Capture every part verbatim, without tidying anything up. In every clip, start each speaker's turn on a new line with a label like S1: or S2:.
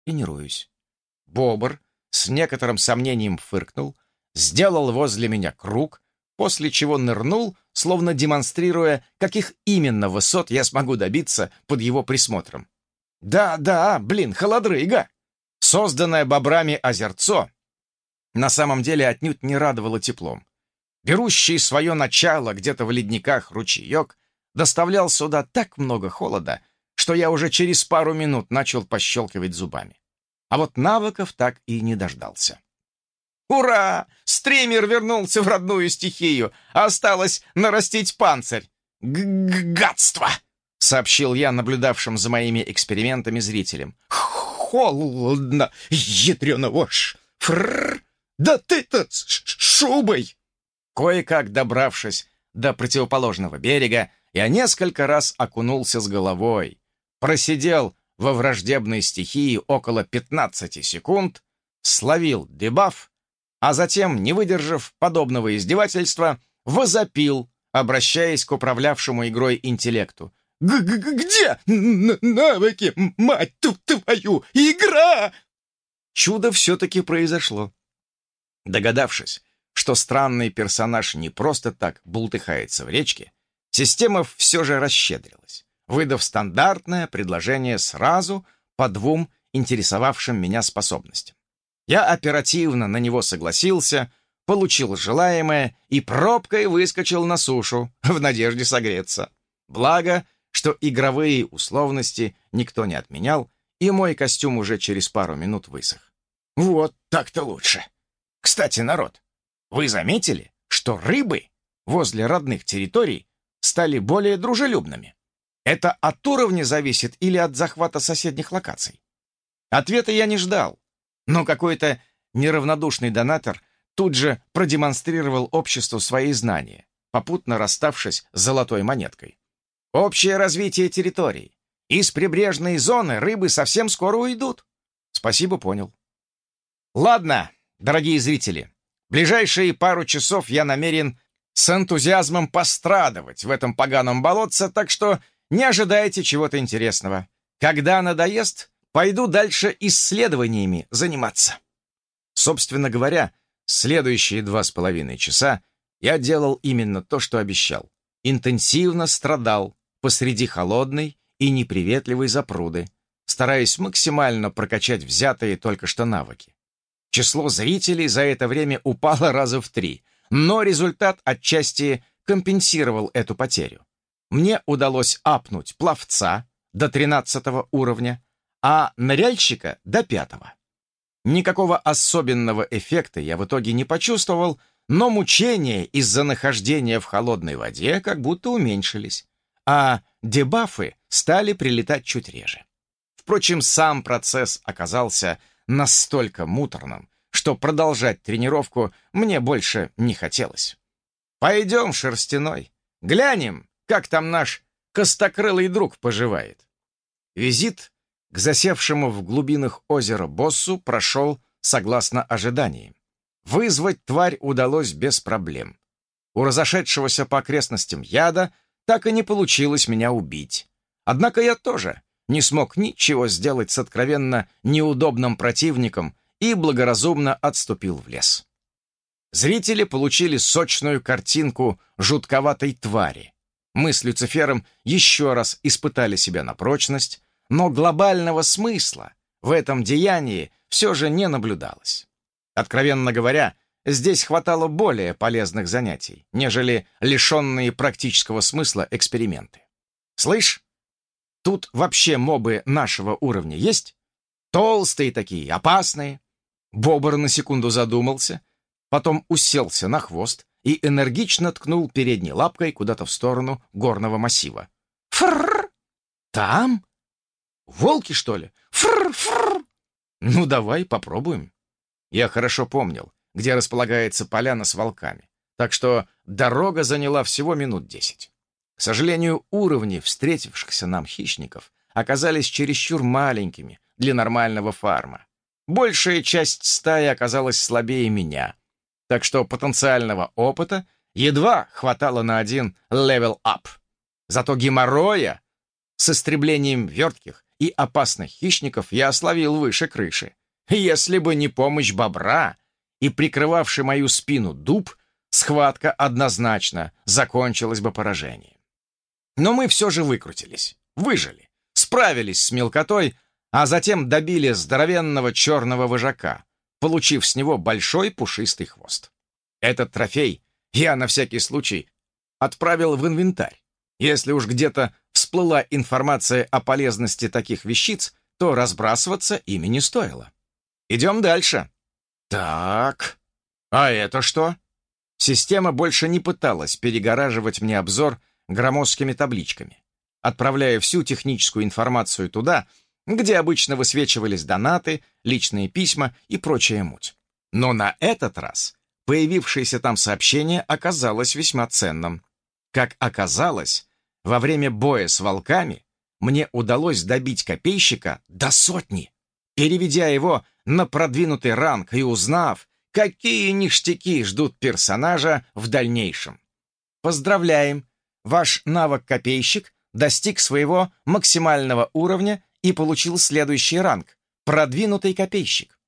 S1: тренируюсь. Бобр с некоторым сомнением фыркнул, сделал возле меня круг, после чего нырнул, словно демонстрируя, каких именно высот я смогу добиться под его присмотром. Да-да, блин, холодрыга! Созданное бобрами озерцо на самом деле отнюдь не радовало теплом. Берущий свое начало где-то в ледниках ручеек доставлял сюда так много холода, что я уже через пару минут начал пощелкивать зубами. А вот навыков так и не дождался. Ура! Стример вернулся в родную стихию, а осталось нарастить панцирь. Г-г-гадство! Сообщил я наблюдавшим за моими экспериментами зрителям. Холодно, ядреного ж! Фрррр! Да ты-то с шубой! Кое-как добравшись до противоположного берега, я несколько раз окунулся с головой, просидел во враждебной стихии около пятнадцати секунд, словил дебаф, а затем, не выдержав подобного издевательства, возопил, обращаясь к управлявшему игрой интеллекту. «Г-г-где навыки, мать твою, игра?» Чудо все-таки произошло. Догадавшись, что странный персонаж не просто так бултыхается в речке, система все же расщедрилась, выдав стандартное предложение сразу по двум интересовавшим меня способностям. Я оперативно на него согласился, получил желаемое и пробкой выскочил на сушу в надежде согреться. Благо, что игровые условности никто не отменял, и мой костюм уже через пару минут высох. Вот так-то лучше. Кстати, народ, вы заметили, что рыбы возле родных территорий стали более дружелюбными? Это от уровня зависит или от захвата соседних локаций? Ответа я не ждал, но какой-то неравнодушный донатор тут же продемонстрировал обществу свои знания, попутно расставшись с золотой монеткой. Общее развитие территорий. Из прибрежной зоны рыбы совсем скоро уйдут. Спасибо, понял. Ладно, дорогие зрители, ближайшие пару часов я намерен с энтузиазмом пострадывать в этом поганом болотце, так что не ожидайте чего-то интересного. Когда надоест, пойду дальше исследованиями заниматься. Собственно говоря, следующие два с половиной часа я делал именно то, что обещал. Интенсивно страдал посреди холодной и неприветливой запруды, стараясь максимально прокачать взятые только что навыки. Число зрителей за это время упало раза в три, но результат отчасти компенсировал эту потерю. Мне удалось апнуть пловца до тринадцатого уровня, а ныряльщика до пятого. Никакого особенного эффекта я в итоге не почувствовал, но мучения из-за нахождения в холодной воде как будто уменьшились, а дебафы стали прилетать чуть реже. Впрочем, сам процесс оказался настолько муторным, что продолжать тренировку мне больше не хотелось. Пойдем, Шерстяной, глянем, как там наш костокрылый друг поживает. Визит к засевшему в глубинах озера боссу прошел согласно ожиданиям. Вызвать тварь удалось без проблем. У разошедшегося по окрестностям яда так и не получилось меня убить. Однако я тоже не смог ничего сделать с откровенно неудобным противником и благоразумно отступил в лес. Зрители получили сочную картинку жутковатой твари. Мы с Люцифером еще раз испытали себя на прочность, но глобального смысла в этом деянии все же не наблюдалось. Откровенно говоря, здесь хватало более полезных занятий, нежели лишенные практического смысла эксперименты. Слышь, тут вообще мобы нашего уровня есть? Толстые такие, опасные. Бобр на секунду задумался, потом уселся на хвост и энергично ткнул передней лапкой куда-то в сторону горного массива. Фрррр! Там? Волки, что ли? Фрррр! Ну, давай попробуем. Я хорошо помнил, где располагается поляна с волками, так что дорога заняла всего минут десять. К сожалению, уровни встретившихся нам хищников оказались чересчур маленькими для нормального фарма. Большая часть стаи оказалась слабее меня, так что потенциального опыта едва хватало на один level up. Зато геморроя с истреблением вертких и опасных хищников я словил выше крыши. Если бы не помощь бобра и прикрывавший мою спину дуб, схватка однозначно закончилась бы поражением. Но мы все же выкрутились, выжили, справились с мелкотой, а затем добили здоровенного черного вожака, получив с него большой пушистый хвост. Этот трофей я на всякий случай отправил в инвентарь. Если уж где-то всплыла информация о полезности таких вещиц, то разбрасываться ими не стоило. Идем дальше. Так, а это что? Система больше не пыталась перегораживать мне обзор громоздкими табличками, отправляя всю техническую информацию туда, где обычно высвечивались донаты, личные письма и прочая муть. Но на этот раз появившееся там сообщение оказалось весьма ценным. Как оказалось, во время боя с волками мне удалось добить копейщика до сотни, переведя его на продвинутый ранг и узнав, какие ништяки ждут персонажа в дальнейшем. Поздравляем! Ваш навык-копейщик достиг своего максимального уровня и получил следующий ранг — продвинутый копейщик.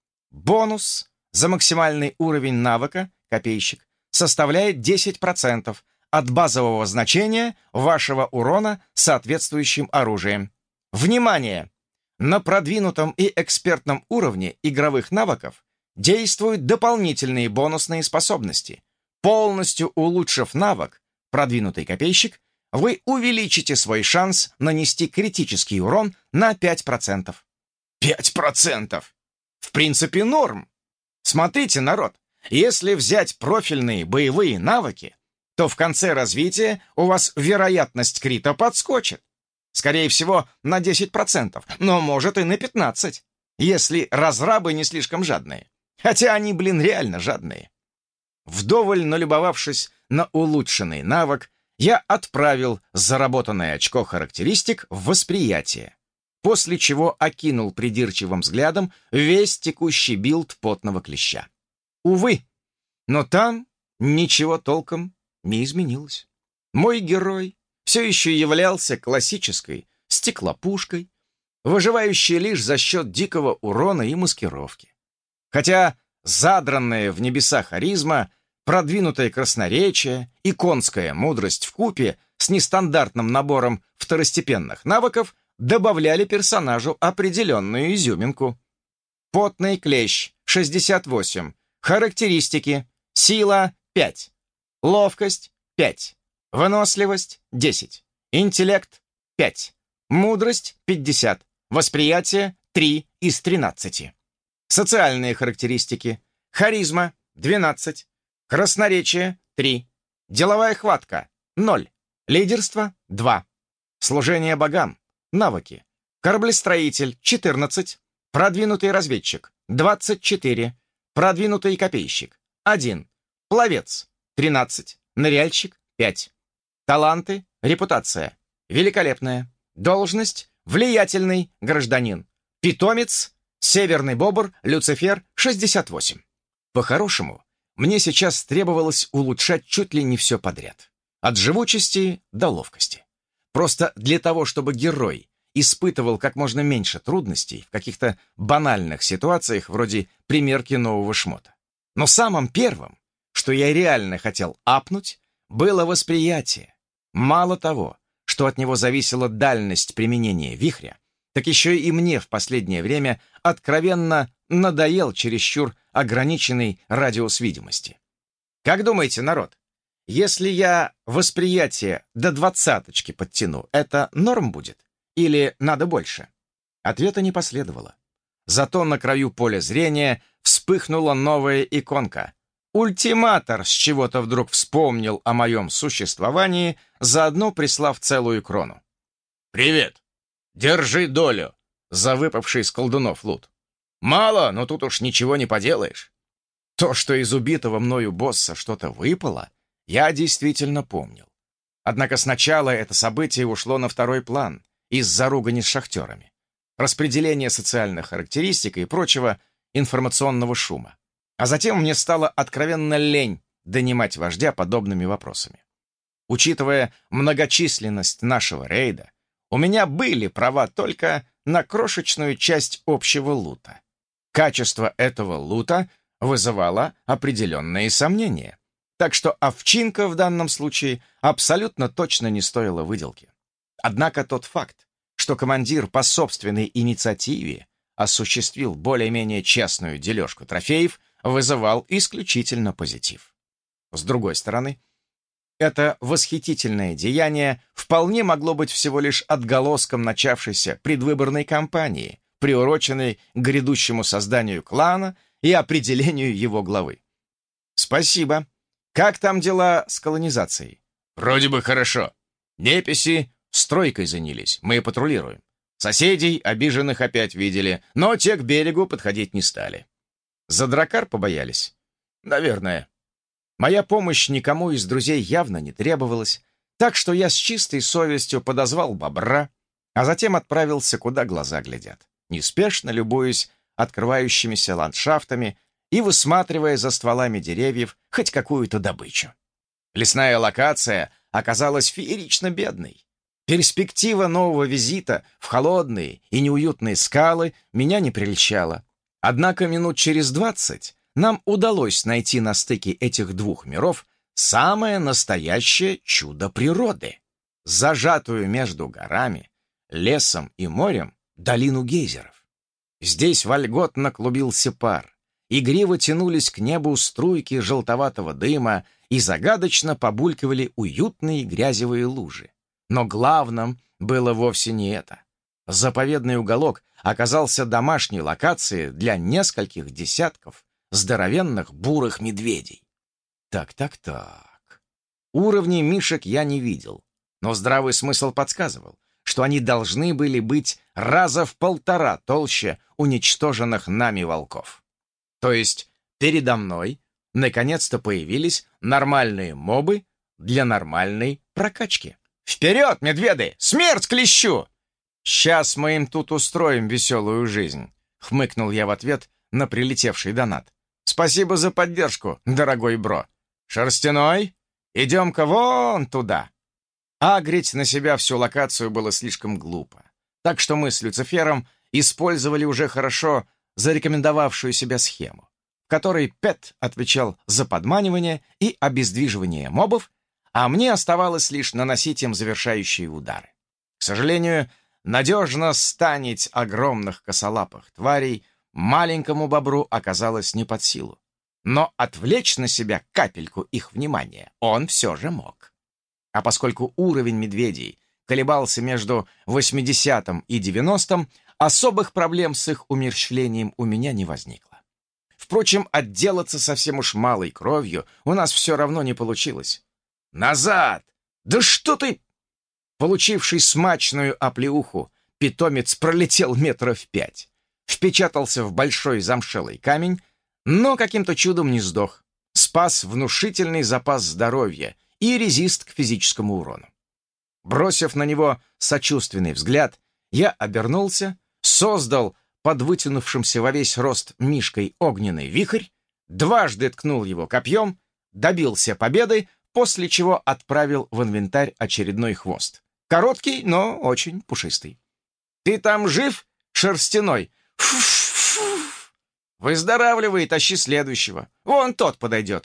S1: Бонус за максимальный уровень навыка копейщик составляет десять процентов от базового значения вашего урона соответствующим оружием. Внимание! На продвинутом и экспертном уровне игровых навыков действуют дополнительные бонусные способности. Полностью улучшив навык «Продвинутый копейщик», вы увеличите свой шанс нанести критический урон на пять процентов. пять процентов! В принципе, норм. Смотрите, народ, если взять профильные боевые навыки, то в конце развития у вас вероятность крита подскочит. Скорее всего, на десять процентов, но может и на пятнадцать, если разрабы не слишком жадные. Хотя они, блин, реально жадные. Вдоволь налюбовавшись на улучшенный навык, я отправил заработанное очко характеристик в восприятие, после чего окинул придирчивым взглядом весь текущий билд потного клеща. Увы, но там ничего толком не изменилось. Мой герой все еще являлся классической стеклопушкой, выживающей лишь за счет дикого урона и маскировки. Хотя задранная в небеса харизма, продвинутое красноречие и конская мудрость вкупе с нестандартным набором второстепенных навыков добавляли персонажу определенную изюминку. Потный клещ шестьдесят восемь. Характеристики: сила пять, ловкость пять, выносливость десять, интеллект пять, мудрость пятьдесят, восприятие три из тринадцати. Социальные характеристики: харизма двенадцать, красноречие три, деловая хватка ноль, лидерство два, служение богам, навыки: кораблестроитель четырнадцать, продвинутый разведчик двадцать четыре, продвинутый копейщик один, пловец тринадцать, ныряльщик пять. Таланты: репутация великолепная, должность влиятельный гражданин, питомец северный бобр Люцифер шестьдесят восемь. По-хорошему, мне сейчас требовалось улучшать чуть ли не все подряд, от живучести до ловкости. Просто для того, чтобы герой испытывал как можно меньше трудностей в каких-то банальных ситуациях вроде примерки нового шмота. Но самым первым, что я реально хотел апнуть, было восприятие. Мало того, что от него зависела дальность применения вихря, так еще и мне в последнее время откровенно надоел чересчур ограниченный радиус видимости. Как думаете, народ, если я восприятие до двадцаточки подтяну, это норм будет? Или надо больше? Ответа не последовало. Зато на краю поля зрения вспыхнула новая иконка. Ультиматор с чего-то вдруг вспомнил о моем существовании, заодно прислав целую крону. «Привет! Держи долю!» за выпавший из колдунов лут. «Мало, но тут уж ничего не поделаешь». То, что из убитого мною босса что-то выпало, я действительно помнил. Однако сначала это событие ушло на второй план из-за ругани с шахтерами, распределения социальных характеристик и прочего информационного шума. А затем мне стало откровенно лень донимать вождя подобными вопросами. Учитывая многочисленность нашего рейда, у меня были права только на крошечную часть общего лута. Качество этого лута вызывало определенные сомнения. Так что овчинка в данном случае абсолютно точно не стоила выделки. Однако тот факт, что командир по собственной инициативе осуществил более-менее честную дележку трофеев, вызывал исключительно позитив. С другой стороны, это восхитительное деяние вполне могло быть всего лишь отголоском начавшейся предвыборной кампании, приуроченной к грядущему созданию клана и определению его главы. «Спасибо. Как там дела с колонизацией?» «Вроде бы хорошо. Неписи стройкой занялись, мы патрулируем. Соседей обиженных опять видели, но те к берегу подходить не стали. За дракар побоялись? Наверное. Моя помощь никому из друзей явно не требовалась, так что я с чистой совестью подозвал бобра, а затем отправился, куда глаза глядят, неспешно любуясь открывающимися ландшафтами и высматривая за стволами деревьев хоть какую-то добычу. Лесная локация оказалась феерично бедной. Перспектива нового визита в холодные и неуютные скалы меня не прельщала. Однако минут через двадцать нам удалось найти на стыке этих двух миров самое настоящее чудо природы, зажатую между горами, лесом и морем долину гейзеров. Здесь вольготно клубился пар, игриво тянулись к небу струйки желтоватого дыма и загадочно побулькивали уютные грязевые лужи. Но главным было вовсе не это. Заповедный уголок оказался домашней локацией для нескольких десятков здоровенных бурых медведей. Так-так-так. Уровней мишек я не видел, но здравый смысл подсказывал, что они должны были быть раза в полтора толще уничтоженных нами волков. То есть передо мной наконец-то появились нормальные мобы для нормальной прокачки. «Вперед, медведы! Смерть клещу!» «Сейчас мы им тут устроим веселую жизнь», — хмыкнул я в ответ на прилетевший донат. «Спасибо за поддержку, дорогой бро. Шерстяной, идем-ка вон туда». Агрить на себя всю локацию было слишком глупо, так что мы с Люцифером использовали уже хорошо зарекомендовавшую себя схему, в которой Пэт отвечал за подманивание и обездвиживание мобов, а мне оставалось лишь наносить им завершающие удары. К сожалению, надежно станить огромных косолапых тварей маленькому бобру оказалось не под силу. Но отвлечь на себя капельку их внимания он все же мог. А поскольку уровень медведей колебался между восьмидесятым и девяностым, особых проблем с их умерщвлением у меня не возникло. Впрочем, отделаться совсем уж малой кровью у нас все равно не получилось. «Назад! Да что ты...» Получивший смачную оплеуху, питомец пролетел метров пять, впечатался в большой замшелый камень, но каким-то чудом не сдох, спас внушительный запас здоровья и резист к физическому урону. Бросив на него сочувственный взгляд, я обернулся, создал под вытянувшимся во весь рост мишкой огненный вихрь, дважды ткнул его копьем, добился победы, после чего отправил в инвентарь очередной хвост. Короткий, но очень пушистый. «Ты там жив, шерстяной?» «Фу-фу-фу!» «Выздоравливай и тащи следующего. Вон тот подойдет».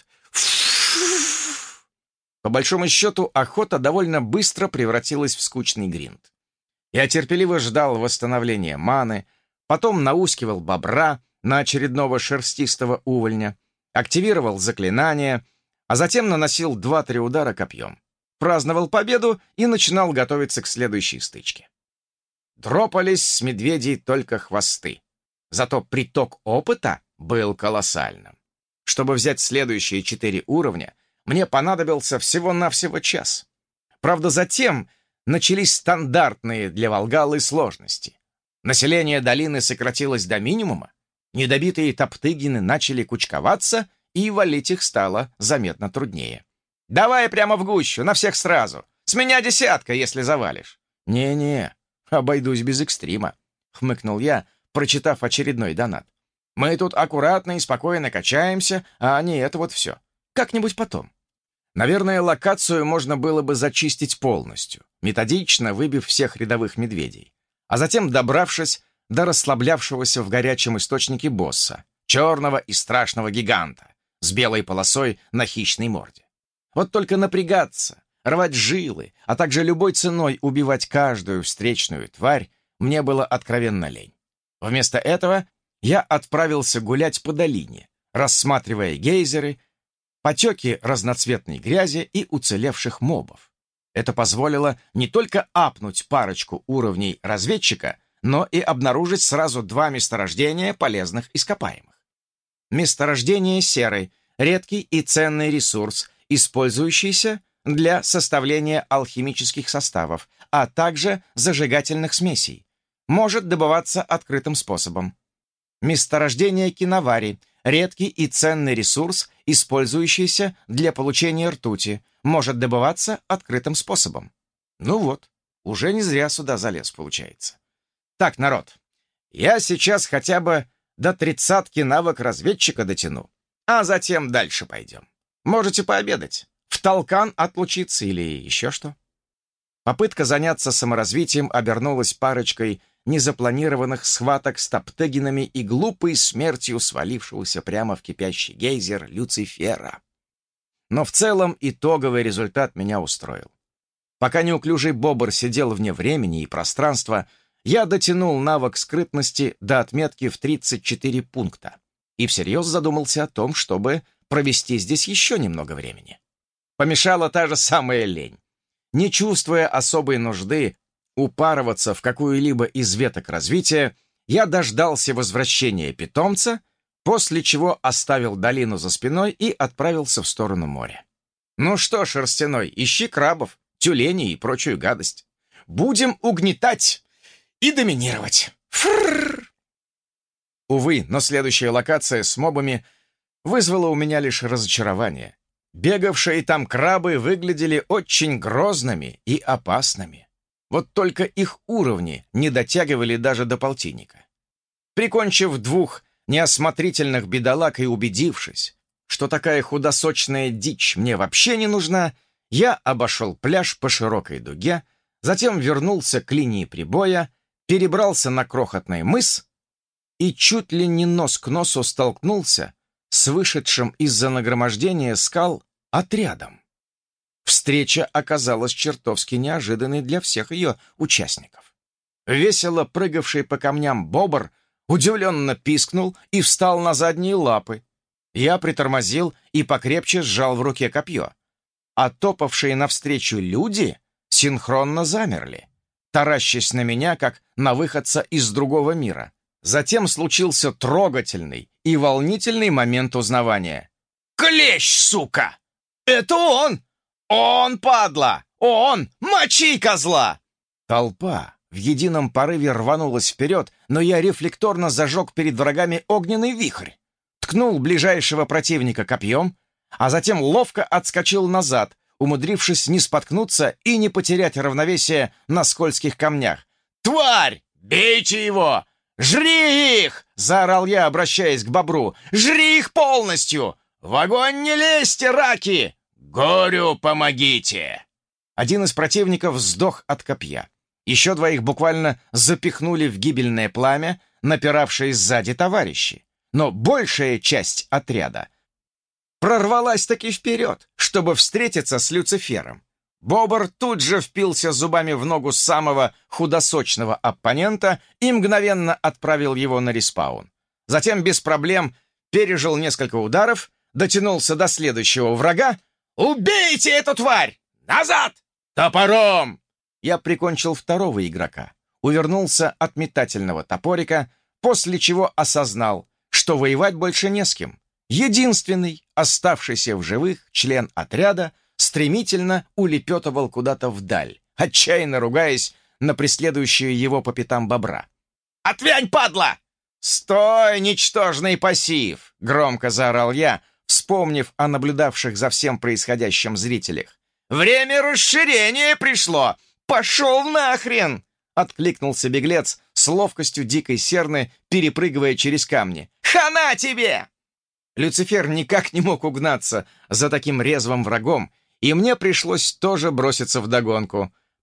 S1: «Фу-фу-фу!» По большому счету, охота довольно быстро превратилась в скучный гринд. Я терпеливо ждал восстановления маны, потом наускивал бобра на очередного шерстистого увольня, активировал заклинание, а затем наносил два-три удара копьем, праздновал победу и начинал готовиться к следующей стычке. Дропались с медведей только хвосты, зато приток опыта был колоссальным. Чтобы взять следующие четыре уровня, мне понадобился всего-навсего час. Правда, затем начались стандартные для Волгалы сложности. Население долины сократилось до минимума, недобитые топтыгины начали кучковаться, и валить их стало заметно труднее. «Давай прямо в гущу, на всех сразу. С меня десятка, если завалишь». «Не-не, обойдусь без экстрима», — хмыкнул я, прочитав очередной донат. «Мы тут аккуратно и спокойно качаемся, а не это вот все. Как-нибудь потом». Наверное, локацию можно было бы зачистить полностью, методично выбив всех рядовых медведей. а затем добравшись до расслаблявшегося в горячем источнике босса, черного и страшного гиганта с белой полосой на хищной морде. Вот только напрягаться, рвать жилы, а также любой ценой убивать каждую встречную тварь мне было откровенно лень. Вместо этого я отправился гулять по долине, рассматривая гейзеры, потеки разноцветной грязи и уцелевших мобов. Это позволило не только апнуть парочку уровней разведчика, но и обнаружить сразу два месторождения полезных ископаемых. Месторождение серы — редкий и ценный ресурс, использующийся для составления алхимических составов, а также зажигательных смесей. Может добываться открытым способом. Месторождение киновари — редкий и ценный ресурс, использующийся для получения ртути, может добываться открытым способом. Ну вот, уже не зря сюда залез, получается. Так, народ, я сейчас хотя бы до тридцатки навык разведчика дотяну, а затем дальше пойдем. Можете пообедать, в толкан отлучиться или еще что. Попытка заняться саморазвитием обернулась парочкой незапланированных схваток с топтегинами и глупой смертью свалившегося прямо в кипящий гейзер Люцифера. Но в целом итоговый результат меня устроил. Пока неуклюжий бобр сидел вне времени и пространства, я дотянул навык скрытности до отметки в тридцать четыре пункта и всерьез задумался о том, чтобы провести здесь еще немного времени. Помешала та же самая лень. Не чувствуя особой нужды упарываться в какую-либо из веток развития, я дождался возвращения питомца, после чего оставил долину за спиной и отправился в сторону моря. Ну что, шерстяной, ищи крабов, тюленей и прочую гадость. Будем угнетать и доминировать. Фрррр. Увы, но следующая локация с мобами вызвала у меня лишь разочарование. Бегавшие там крабы выглядели очень грозными и опасными. Вот только их уровни не дотягивали даже до полтинника. Прикончив двух неосмотрительных бедолаг и убедившись, что такая худосочная дичь мне вообще не нужна, я обошел пляж по широкой дуге, затем вернулся к линии прибоя, перебрался на крохотный мыс и чуть ли не нос к носу столкнулся с вышедшим из-за нагромождения скал отрядом. Встреча оказалась чертовски неожиданной для всех ее участников. Весело прыгавший по камням бобр удивленно пискнул и встал на задние лапы. Я притормозил и покрепче сжал в руке копье. А топавшие навстречу люди синхронно замерли, таращась на меня, как на выходца из другого мира. Затем случился трогательный и волнительный момент узнавания. «Клещ, сука! Это он! Он, падла! Он! Мочи, козла!» Толпа в едином порыве рванулась вперед, но я рефлекторно зажег перед врагами огненный вихрь, ткнул ближайшего противника копьем, а затем ловко отскочил назад, умудрившись не споткнуться и не потерять равновесие на скользких камнях. «Тварь! Бейте его! Жри их!» — заорал я, обращаясь к бобру. «Жри их полностью! В огонь не лезьте, раки! Горю помогите!» Один из противников сдох от копья. Еще двоих буквально запихнули в гибельное пламя напиравшие сзади товарищи. Но большая часть отряда прорвалась-таки вперед, чтобы встретиться с Люцифером. Бобр тут же впился зубами в ногу самого худосочного оппонента и мгновенно отправил его на респаун. Затем без проблем пережил несколько ударов, дотянулся до следующего врага. «Убейте эту тварь! Назад! Топором!» Я прикончил второго игрока, увернулся от метательного топорика, после чего осознал, что воевать больше не с кем. Единственный, оставшийся в живых член отряда, стремительно улепетывал куда-то вдаль, отчаянно ругаясь на преследующую его по пятам бобра. «Отвянь, падла!» «Стой, ничтожный пассив!» — громко заорал я, вспомнив о наблюдавших за всем происходящим зрителях. «Время расширения пришло! Пошел нахрен!» — откликнулся беглец с ловкостью дикой серны, перепрыгивая через камни. «Хана тебе!» Люцифер никак не мог угнаться за таким резвым врагом, и мне пришлось тоже броситься вдогонку.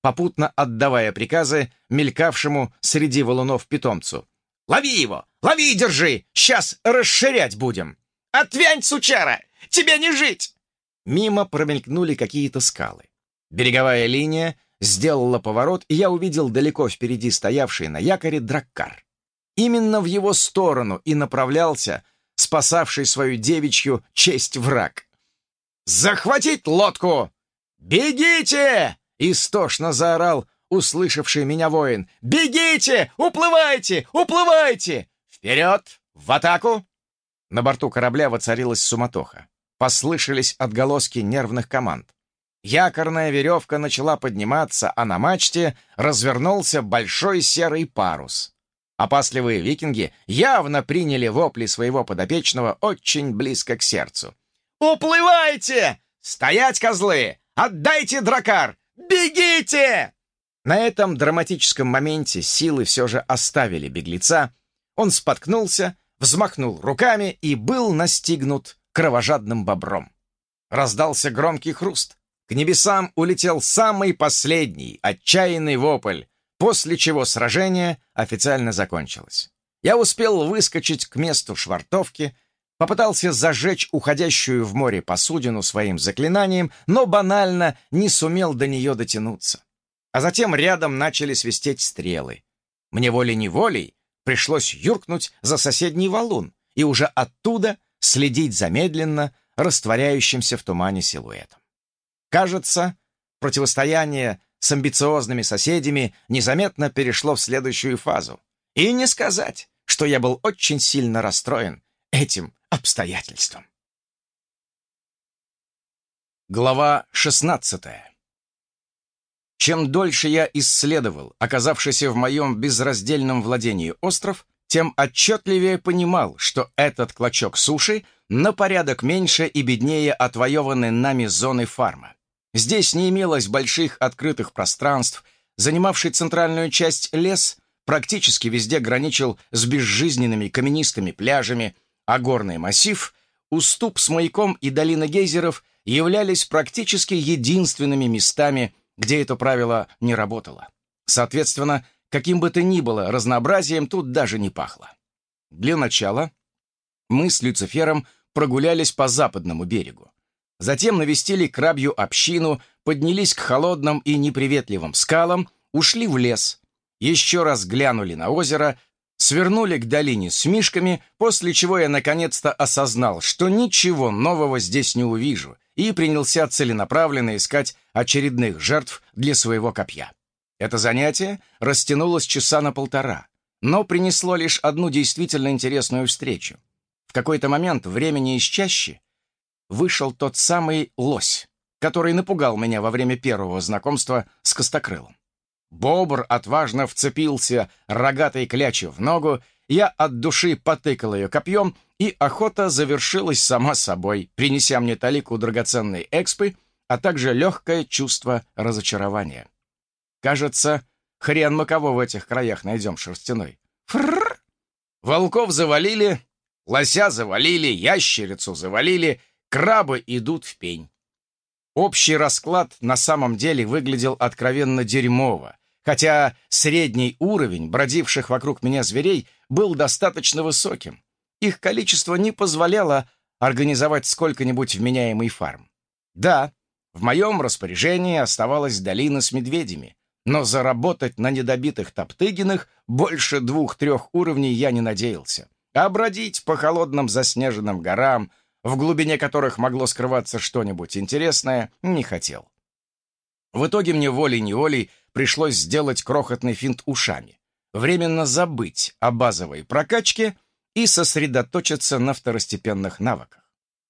S1: попутно отдавая приказы мелькавшему среди валунов питомцу. «Лови его! Лови и держи! Сейчас расширять будем!» «Отвянь, сучара! Тебе не жить!» Мимо промелькнули какие-то скалы. Береговая линия сделала поворот, и я увидел далеко впереди стоявший на якоре драккар. Именно в его сторону и направлялся спасавший свою девичью честь враг. «Захватить лодку! Бегите!» — истошно заорал услышавший меня воин. «Бегите! Уплывайте! Уплывайте! Вперед! В атаку!» На борту корабля воцарилась суматоха. Послышались отголоски нервных команд. Якорная веревка начала подниматься, а на мачте развернулся большой серый парус. Опасливые викинги явно приняли вопли своего подопечного очень близко к сердцу. «Уплывайте! Стоять, козлы! Отдайте драккар! Бегите!» На этом драматическом моменте силы все же оставили беглеца. Он споткнулся, взмахнул руками и был настигнут кровожадным бобром. Раздался громкий хруст. К небесам улетел самый последний отчаянный вопль, после чего сражение официально закончилось. Я успел выскочить к месту швартовки, попытался зажечь уходящую в море посудину своим заклинанием, но банально не сумел до нее дотянуться. А затем рядом начали свистеть стрелы. Мне волей-неволей пришлось юркнуть за соседний валун и уже оттуда следить за медленно растворяющимся в тумане силуэтом. Кажется, противостояние с амбициозными соседями незаметно перешло в следующую фазу. И не сказать, что я был очень сильно расстроен этим обстоятельством. Глава шестнадцатая. Чем дольше я исследовал оказавшийся в моем безраздельном владении остров, тем отчетливее понимал, что этот клочок суши на порядок меньше и беднее отвоеванной нами зоны фарма. Здесь не имелось больших открытых пространств, занимавший центральную часть лес практически везде граничил с безжизненными каменистыми пляжами, а горный массив, уступ с маяком и долина гейзеров являлись практически единственными местами, где это правило не работало. Соответственно, каким бы то ни было разнообразием тут даже не пахло. Для начала мы с Люцифером прогулялись по западному берегу. Затем навестили крабью общину, поднялись к холодным и неприветливым скалам, ушли в лес, еще раз глянули на озеро, свернули к долине с мишками, после чего я наконец-то осознал, что ничего нового здесь не увижу, и принялся целенаправленно искать очередных жертв для своего копья. Это занятие растянулось часа на полтора, но принесло лишь одну действительно интересную встречу. В какой-то момент времени из чащи вышел тот самый лось, который напугал меня во время первого знакомства с Костокрылом. Бобр отважно вцепился рогатой клячей в ногу, я от души потыкал ее копьем, и охота завершилась сама собой, принеся мне талику драгоценной экспы, а также легкое чувство разочарования. Кажется, хрен мы кого в этих краях найдем шерстяной. Фрррр! Волков завалили, лося завалили, ящерицу завалили, крабы идут в пень. Общий расклад на самом деле выглядел откровенно дерьмово, хотя средний уровень бродивших вокруг меня зверей был достаточно высоким. Их количество не позволяло организовать сколько-нибудь вменяемый фарм. Да, в моем распоряжении оставалась долина с медведями, но заработать на недобитых топтыгинах больше двух-трех уровней я не надеялся, а бродить по холодным заснеженным горам, в глубине которых могло скрываться что-нибудь интересное, не хотел. В итоге мне волей-неволей пришлось сделать крохотный финт ушами, временно забыть о базовой прокачке и сосредоточиться на второстепенных навыках.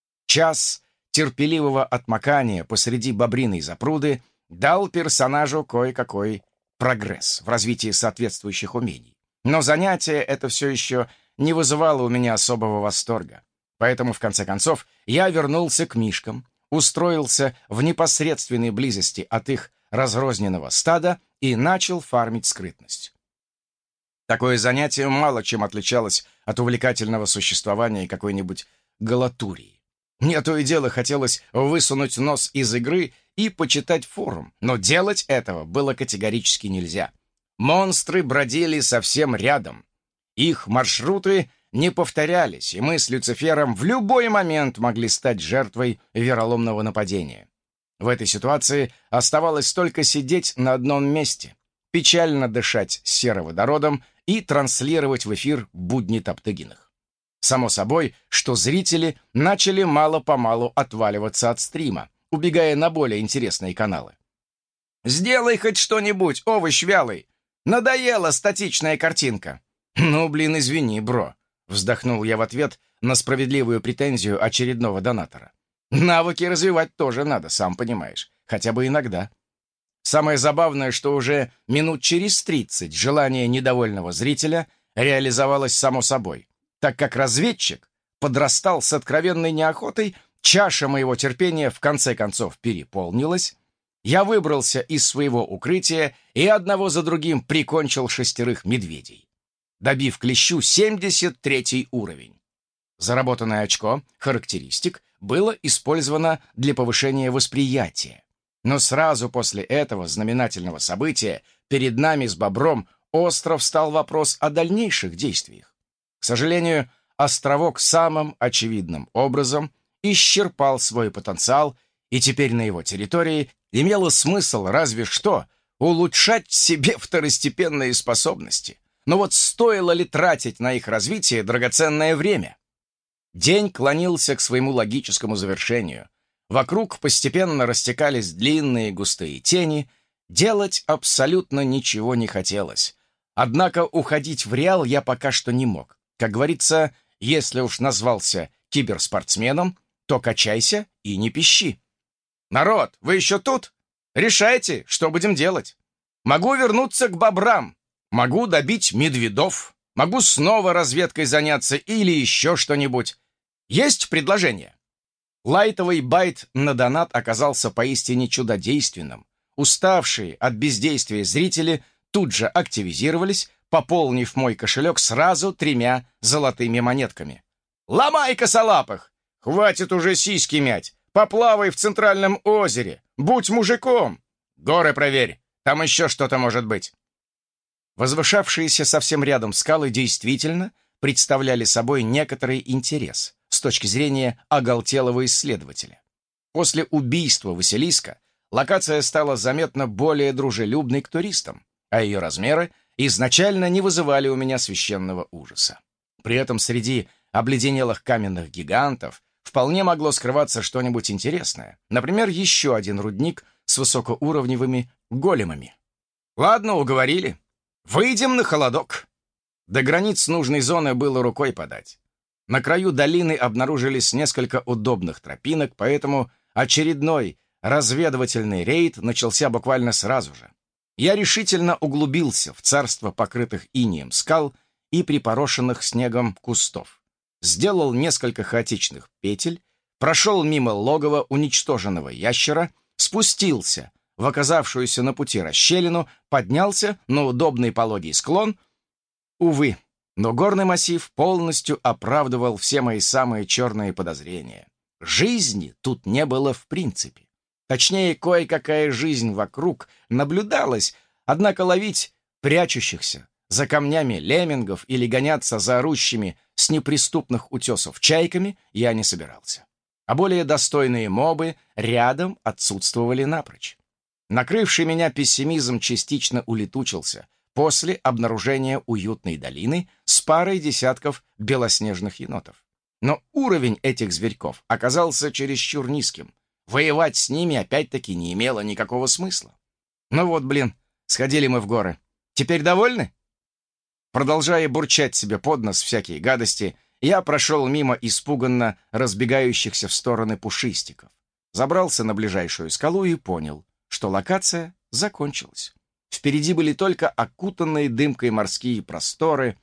S1: Час терпеливого отмокания посреди бобриной запруды дал персонажу кое-какой прогресс в развитии соответствующих умений. Но занятие это все еще не вызывало у меня особого восторга. Поэтому, в конце концов, я вернулся к мишкам, устроился в непосредственной близости от их разрозненного стада и начал фармить скрытность. Такое занятие мало чем отличалось от увлекательного существования какой-нибудь галатурии. Мне то и дело хотелось высунуть нос из игры и почитать форум, но делать этого было категорически нельзя. Монстры бродили совсем рядом. Их маршруты не повторялись, и мы с Люцифером в любой момент могли стать жертвой вероломного нападения. В этой ситуации оставалось только сидеть на одном месте, печально дышать сероводородом и транслировать в эфир будни Топтыгиных. Само собой, что зрители начали мало-помалу отваливаться от стрима, убегая на более интересные каналы. «Сделай хоть что-нибудь, овощ вялый! Надоела статичная картинка!» «Ну, блин, извини, бро!» — вздохнул я в ответ на справедливую претензию очередного донатора. «Навыки развивать тоже надо, сам понимаешь, хотя бы иногда». Самое забавное, что уже минут через тридцать желание недовольного зрителя реализовалось само собой, так как разведчик подрастал с откровенной неохотой, чаша моего терпения в конце концов переполнилась, я выбрался из своего укрытия и одного за другим прикончил шестерых медведей, добив клещу семьдесят третий уровень. Заработанное очко характеристик было использовано для повышения восприятия. Но сразу после этого знаменательного события перед нами с Бобром остро встал вопрос о дальнейших действиях. К сожалению, островок самым очевидным образом исчерпал свой потенциал, и теперь на его территории имело смысл разве что улучшать себе второстепенные способности. Но вот стоило ли тратить на их развитие драгоценное время? День клонился к своему логическому завершению. Вокруг постепенно растекались длинные густые тени. Делать абсолютно ничего не хотелось. Однако уходить в реал я пока что не мог. Как говорится, если уж назвался киберспортсменом, то качайся и не пищи. «Народ, вы еще тут? Решайте, что будем делать. Могу вернуться к бобрам, могу добить медведов, могу снова разведкой заняться или еще что-нибудь. Есть предложение?» Лайтовый байт на донат оказался поистине чудодейственным. Уставшие от бездействия зрители тут же активизировались, пополнив мой кошелек сразу тремя золотыми монетками. «Ломай, косолапых! Хватит уже сиськи мять! Поплавай в Центральном озере! Будь мужиком! Горы проверь, там еще что-то может быть!» Возвышавшиеся совсем рядом скалы действительно представляли собой некоторый интерес с точки зрения оголтелого исследователя. После убийства Василиска локация стала заметно более дружелюбной к туристам, а ее размеры изначально не вызывали у меня священного ужаса. При этом среди обледенелых каменных гигантов вполне могло скрываться что-нибудь интересное, например, еще один рудник с высокоуровневыми големами. Ладно, уговорили. Выйдем на холодок. До границ нужной зоны было рукой подать. На краю долины обнаружились несколько удобных тропинок, поэтому очередной разведывательный рейд начался буквально сразу же. Я решительно углубился в царство покрытых инеем скал и припорошенных снегом кустов. Сделал несколько хаотичных петель, прошел мимо логова уничтоженного ящера, спустился в оказавшуюся на пути расщелину, поднялся на удобный пологий склон. Увы, но горный массив полностью оправдывал все мои самые черные подозрения. Жизни тут не было в принципе. Точнее, кое-какая жизнь вокруг наблюдалась, однако ловить прячущихся за камнями леммингов или гоняться за орущими с неприступных утесов чайками я не собирался. А более достойные мобы рядом отсутствовали напрочь. Накрывший меня пессимизм частично улетучился после обнаружения уютной долины с парой десятков белоснежных енотов. Но уровень этих зверьков оказался чересчур низким. Воевать с ними опять-таки не имело никакого смысла. Ну вот, блин, сходили мы в горы. Теперь довольны? Продолжая бурчать себе под нос всякие гадости, я прошел мимо испуганно разбегающихся в стороны пушистиков, забрался на ближайшую скалу и понял, что локация закончилась. Впереди были только окутанные дымкой морские просторы,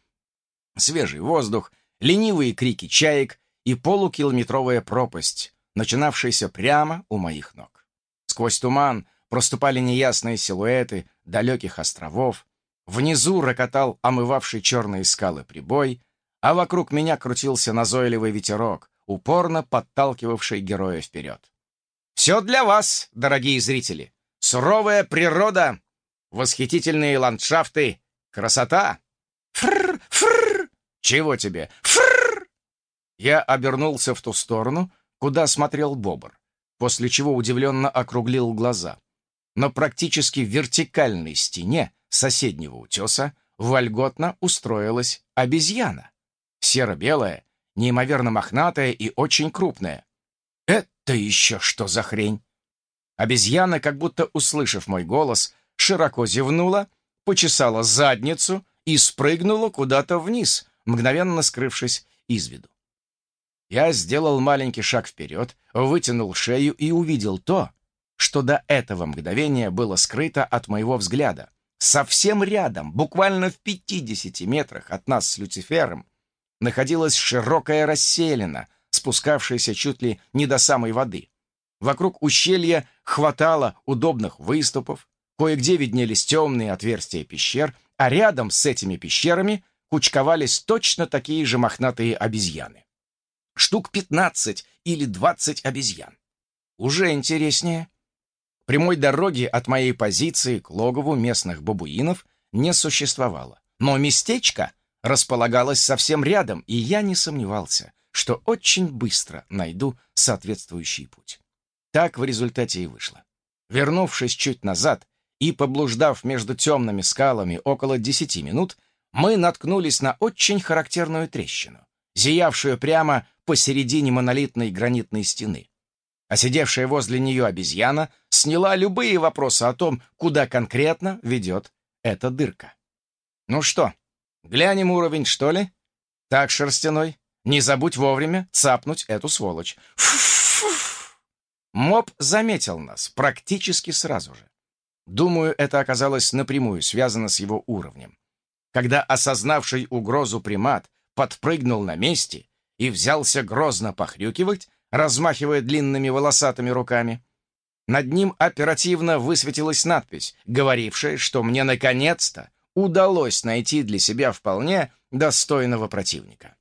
S1: свежий воздух, ленивые крики чаек и полукилометровая пропасть, начинавшаяся прямо у моих ног. Сквозь туман проступали неясные силуэты далеких островов, внизу рокотал омывавший черные скалы прибой, а вокруг меня крутился назойливый ветерок, упорно подталкивавший героя вперед. Все Все для вас, дорогие зрители. Суровая природа, восхитительные ландшафты, красота. Фрр, фрр. Чего тебе? Фрр. Я обернулся в ту сторону, куда смотрел бобр, после чего удивленно округлил глаза. На практически вертикальной стене соседнего утеса вольготно устроилась обезьяна. Серо-белая, неимоверно мохнатая и очень крупная. Это еще что за хрень? Обезьяна, как будто услышав мой голос, широко зевнула, почесала задницу и спрыгнула куда-то вниз, мгновенно скрывшись из виду. Я сделал маленький шаг вперед, вытянул шею и увидел то, что до этого мгновения было скрыто от моего взгляда. Совсем рядом, буквально в пятидесяти метрах от нас с Люцифером, находилась широкая расселина, спускавшаяся чуть ли не до самой воды. Вокруг ущелья хватало удобных выступов, кое-где виднелись темные отверстия пещер, а рядом с этими пещерами кучковались точно такие же мохнатые обезьяны. Штук пятнадцать или двадцать обезьян. Уже интереснее. Прямой дороги от моей позиции к логову местных бабуинов не существовало, но местечко располагалось совсем рядом, и я не сомневался, что очень быстро найду соответствующий путь. Так в результате и вышло. Вернувшись чуть назад и поблуждав между темными скалами около десяти минут, мы наткнулись на очень характерную трещину, зиявшую прямо посередине монолитной гранитной стены. А сидевшая возле нее обезьяна сняла любые вопросы о том, куда конкретно ведет эта дырка. Ну что, глянем уровень, что ли? Так, шерстяной, не забудь вовремя цапнуть эту сволочь. Фу-фу-фу. Моб заметил нас практически сразу же. Думаю, это оказалось напрямую связано с его уровнем. Когда осознавший угрозу примат подпрыгнул на месте и взялся грозно похрюкивать, размахивая длинными волосатыми руками, над ним оперативно высветилась надпись, говорившая, что мне наконец-то удалось найти для себя вполне достойного противника.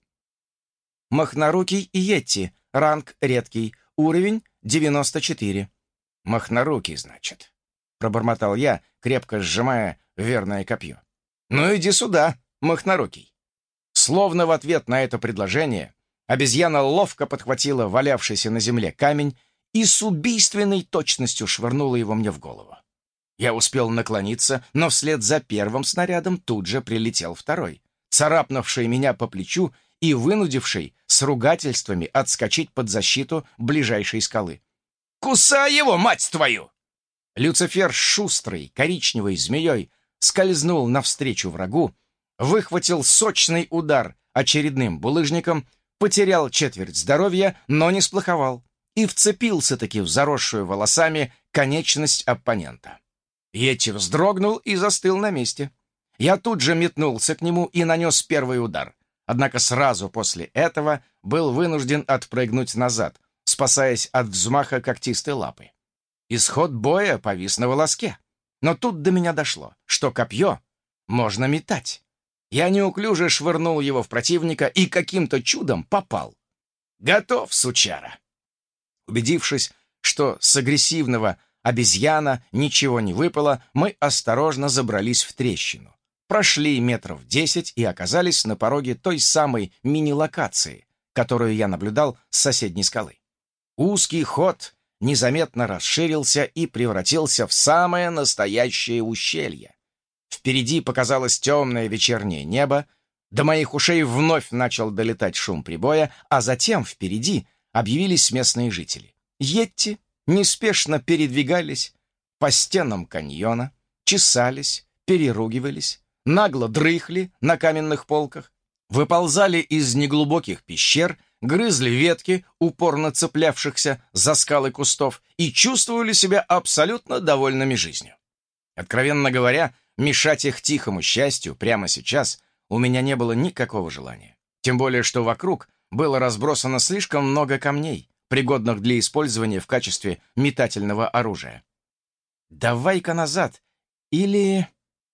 S1: Махнорукий Йети, ранг редкий, уровень девяносто четыре. Махнорукий, значит, пробормотал я, крепко сжимая верное копье. Ну иди сюда, Махнорукий. Словно в ответ на это предложение обезьяна ловко подхватила валявшийся на земле камень и с убийственной точностью швырнула его мне в голову. Я успел наклониться, но вслед за первым снарядом тут же прилетел второй, царапнувший меня по плечу и вынудивший с ругательствами отскочить под защиту ближайшей скалы. «Кусай его, мать твою!» Люцифер шустрой коричневой змеей скользнул навстречу врагу, выхватил сочный удар очередным булыжником, потерял четверть здоровья, но не сплоховал, и вцепился-таки в заросшую волосами конечность оппонента. Йети вздрогнул и застыл на месте. Я тут же метнулся к нему и нанес первый удар, однако сразу после этого был вынужден отпрыгнуть назад, спасаясь от взмаха когтистой лапы. Исход боя повис на волоске. Но тут до меня дошло, что копье можно метать. Я неуклюже швырнул его в противника и каким-то чудом попал. Готов, сучара. Убедившись, что с агрессивного обезьяна ничего не выпало, мы осторожно забрались в трещину. Прошли метров десять и оказались на пороге той самой мини-локации, которую я наблюдал с соседней скалы. Узкий ход незаметно расширился и превратился в самое настоящее ущелье. Впереди показалось темное вечернее небо, до моих ушей вновь начал долетать шум прибоя, а затем впереди объявились местные жители. Йети неспешно передвигались по стенам каньона, чесались, переругивались, нагло дрыхли на каменных полках, выползали из неглубоких пещер, грызли ветки, упорно цеплявшихся за скалы кустов, и чувствовали себя абсолютно довольными жизнью. Откровенно говоря, мешать их тихому счастью прямо сейчас у меня не было никакого желания. Тем более, что вокруг было разбросано слишком много камней, пригодных для использования в качестве метательного оружия. «Давай-ка назад!» Или...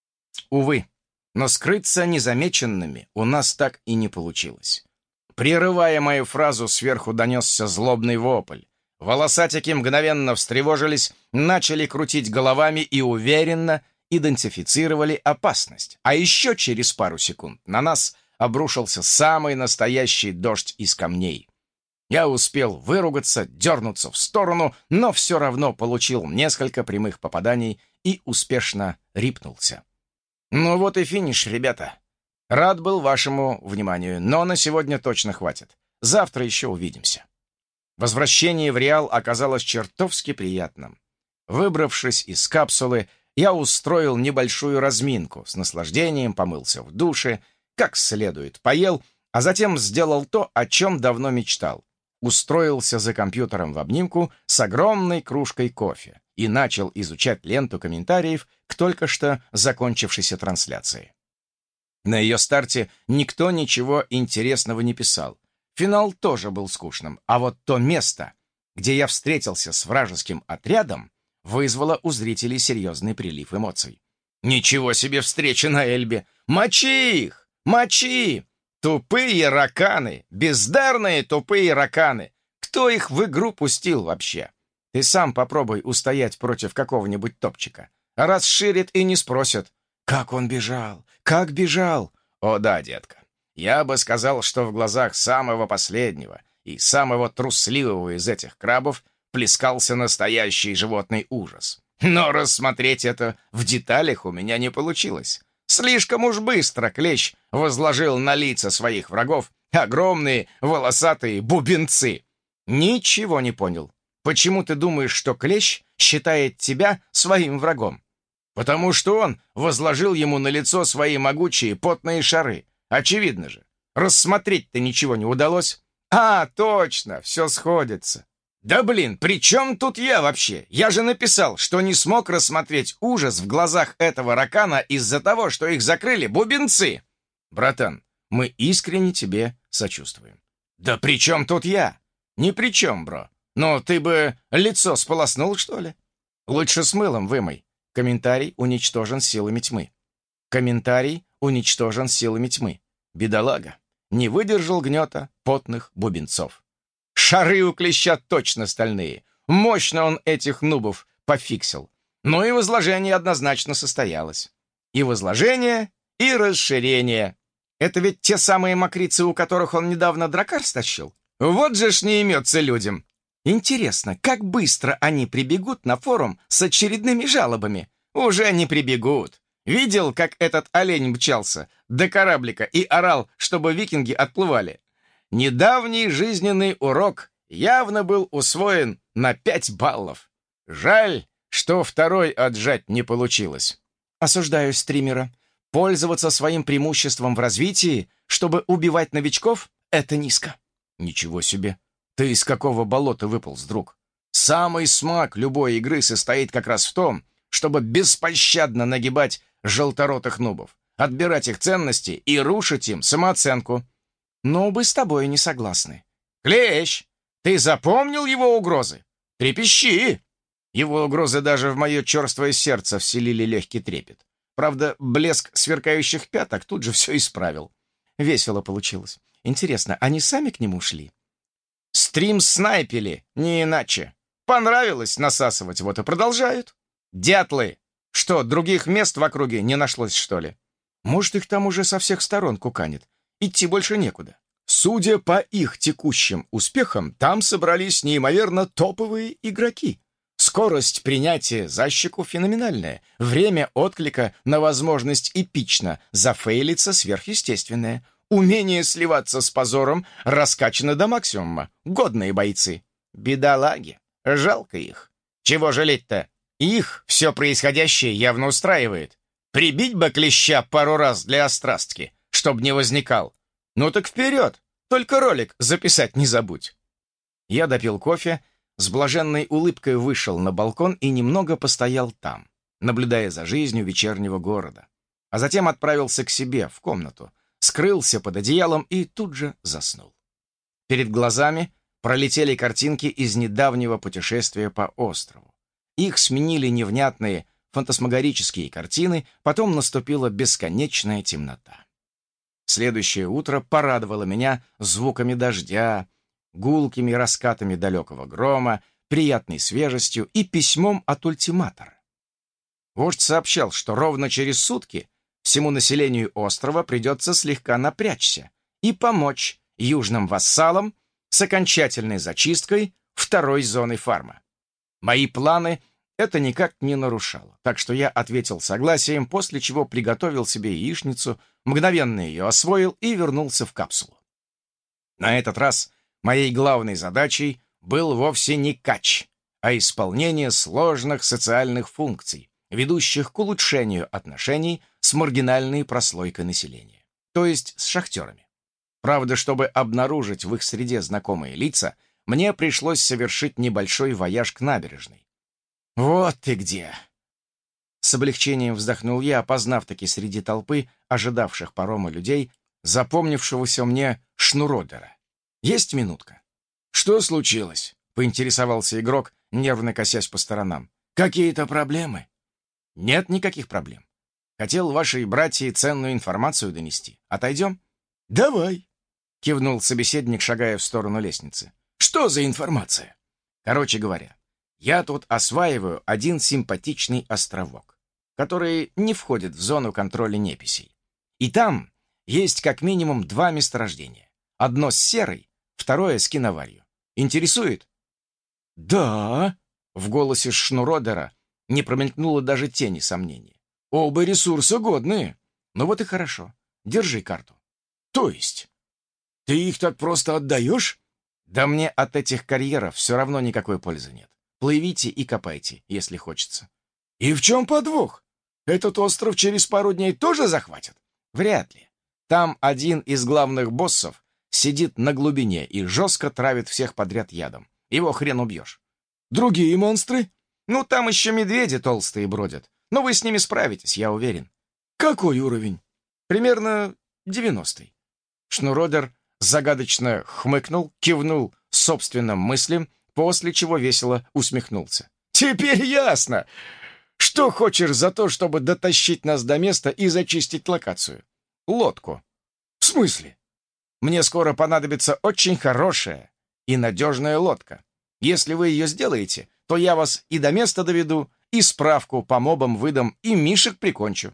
S1: Увы, но скрыться незамеченными у нас так и не получилось. Прерывая мою фразу, сверху донесся злобный вопль. Волосатики мгновенно встревожились, начали крутить головами и уверенно идентифицировали опасность. А еще через пару секунд на нас обрушился самый настоящий дождь из камней. Я успел выругаться, дернуться в сторону, но все равно получил несколько прямых попаданий и успешно рипнулся. Ну вот и финиш, ребята. Рад был вашему вниманию, но на сегодня точно хватит. Завтра еще увидимся. Возвращение в Реал оказалось чертовски приятным. Выбравшись из капсулы, я устроил небольшую разминку, с наслаждением помылся в душе, как следует поел, а затем сделал то, о чем давно мечтал. Устроился за компьютером в обнимку с огромной кружкой кофе и начал изучать ленту комментариев к только что закончившейся трансляции. На ее старте никто ничего интересного не писал. Финал тоже был скучным, а вот то место, где я встретился с вражеским отрядом, вызвало у зрителей серьезный прилив эмоций. Ничего себе встреча на Эльбе! Мочи их! Мочи! Тупые раканы! Бездарные тупые раканы! Кто их в игру пустил вообще? Ты сам попробуй устоять против какого-нибудь топчика. Расширит и не спросят. Как он бежал? Как бежал? О да, детка. Я бы сказал, что в глазах самого последнего и самого трусливого из этих крабов плескался настоящий животный ужас. Но рассмотреть это в деталях у меня не получилось. Слишком уж быстро клещ возложил на лица своих врагов огромные волосатые бубенцы. Ничего не понял. Почему ты думаешь, что клещ считает тебя своим врагом? Потому что он возложил ему на лицо свои могучие потные шары. Очевидно же. Рассмотреть-то ничего не удалось. А, точно, все сходится. Да блин, при чем тут я вообще? Я же написал, что не смог рассмотреть ужас в глазах этого ракана из-за того, что их закрыли бубенцы. Братан, мы искренне тебе сочувствуем. Да при чем тут я? Ни при чем, бро. Но ты бы лицо сполоснул, что ли? Лучше с мылом вымой. Комментарий уничтожен силами тьмы. Комментарий уничтожен силами тьмы. Бедолага. Не выдержал гнета потных бубенцов. Шары у клеща точно стальные. Мощно он этих нубов пофиксил. Но и возложение однозначно состоялось. И возложение, и расширение. Это ведь те самые мокрицы, у которых он недавно дракар стащил? Вот же ж не имется людям. Интересно, как быстро они прибегут на форум с очередными жалобами? Уже не прибегут. Видел, как этот олень мчался до кораблика и орал, чтобы викинги отплывали? Недавний жизненный урок явно был усвоен на пять баллов. Жаль, что второй отжать не получилось. Осуждаю стримера. Пользоваться своим преимуществом в развитии, чтобы убивать новичков, это низко. Ничего себе. Ты из какого болота выполз, друг? Самый смак любой игры состоит как раз в том, чтобы беспощадно нагибать желторотых нубов, отбирать их ценности и рушить им самооценку. Нубы с тобой не согласны. Клещ, ты запомнил его угрозы? Трепещи! Его угрозы даже в мое черствое сердце вселили легкий трепет. Правда, блеск сверкающих пяток тут же все исправил. Весело получилось. Интересно, они сами к нему шли? Стрим снайпили, не иначе. Понравилось насасывать, вот и продолжают. Дятлы! Что, других мест в округе не нашлось, что ли? Может, их там уже со всех сторон куканит. Идти больше некуда. Судя по их текущим успехам, там собрались неимоверно топовые игроки. Скорость принятия за щеку феноменальная. Время отклика на возможность эпично зафейлиться сверхъестественное. Умение сливаться с позором раскачано до максимума. Годные бойцы. Бедолаги. Жалко их. Чего жалеть-то? Их все происходящее явно устраивает. Прибить бы клеща пару раз для острастки, чтоб не возникал. Ну так вперед! Только ролик записать не забудь. Я допил кофе, с блаженной улыбкой вышел на балкон и немного постоял там, наблюдая за жизнью вечернего города. А затем отправился к себе в комнату, скрылся под одеялом и тут же заснул. Перед глазами пролетели картинки из недавнего путешествия по острову. Их сменили невнятные фантасмагорические картины, потом наступила бесконечная темнота. Следующее утро порадовало меня звуками дождя, гулкими раскатами далекого грома, приятной свежестью и письмом от ультиматора. Вождь сообщал, что ровно через сутки всему населению острова придется слегка напрячься и помочь южным вассалам с окончательной зачисткой второй зоны фарма. Мои планы это никак не нарушало, так что я ответил согласием, после чего приготовил себе яичницу, мгновенно ее освоил и вернулся в капсулу. На этот раз моей главной задачей был вовсе не кач, а исполнение сложных социальных функций, ведущих к улучшению отношений с маргинальной прослойкой населения, то есть с шахтерами. Правда, чтобы обнаружить в их среде знакомые лица, мне пришлось совершить небольшой вояж к набережной. «Вот ты где!» С облегчением вздохнул я, опознав-таки среди толпы ожидавших парома людей запомнившегося мне Шнуродера. «Есть минутка?» «Что случилось?» — поинтересовался игрок, нервно косясь по сторонам. «Какие-то проблемы?» «Нет никаких проблем. Хотел вашей братье ценную информацию донести. Отойдем?» «Давай!» — кивнул собеседник, шагая в сторону лестницы. «Что за информация?» «Короче говоря, я тут осваиваю один симпатичный островок, который не входит в зону контроля неписей. И там есть как минимум два месторождения. Одно с серой, второе с киноварью. Интересует?» «Да», — в голосе Шнуродера не промелькнуло даже тени сомнений. «Оба ресурса годные. Ну вот и хорошо. Держи карту». «То есть? Ты их так просто отдаешь?» «Да мне от этих карьеров все равно никакой пользы нет. Плывите и копайте, если хочется». «И в чем подвох? Этот остров через пару дней тоже захватят?» «Вряд ли. Там один из главных боссов сидит на глубине и жестко травит всех подряд ядом. Его хрен убьешь». «Другие монстры?» «Ну, там еще медведи толстые бродят. Но вы с ними справитесь, я уверен». «Какой уровень?» «Примерно девяностый». Шнуродер загадочно хмыкнул, кивнул собственным мыслям, после чего весело усмехнулся. «Теперь ясно, что хочешь за то, чтобы дотащить нас до места и зачистить локацию. Лодку». «В смысле?» «Мне скоро понадобится очень хорошая и надежная лодка. Если вы ее сделаете, то я вас и до места доведу, и справку по мобам выдам, и мишек прикончу».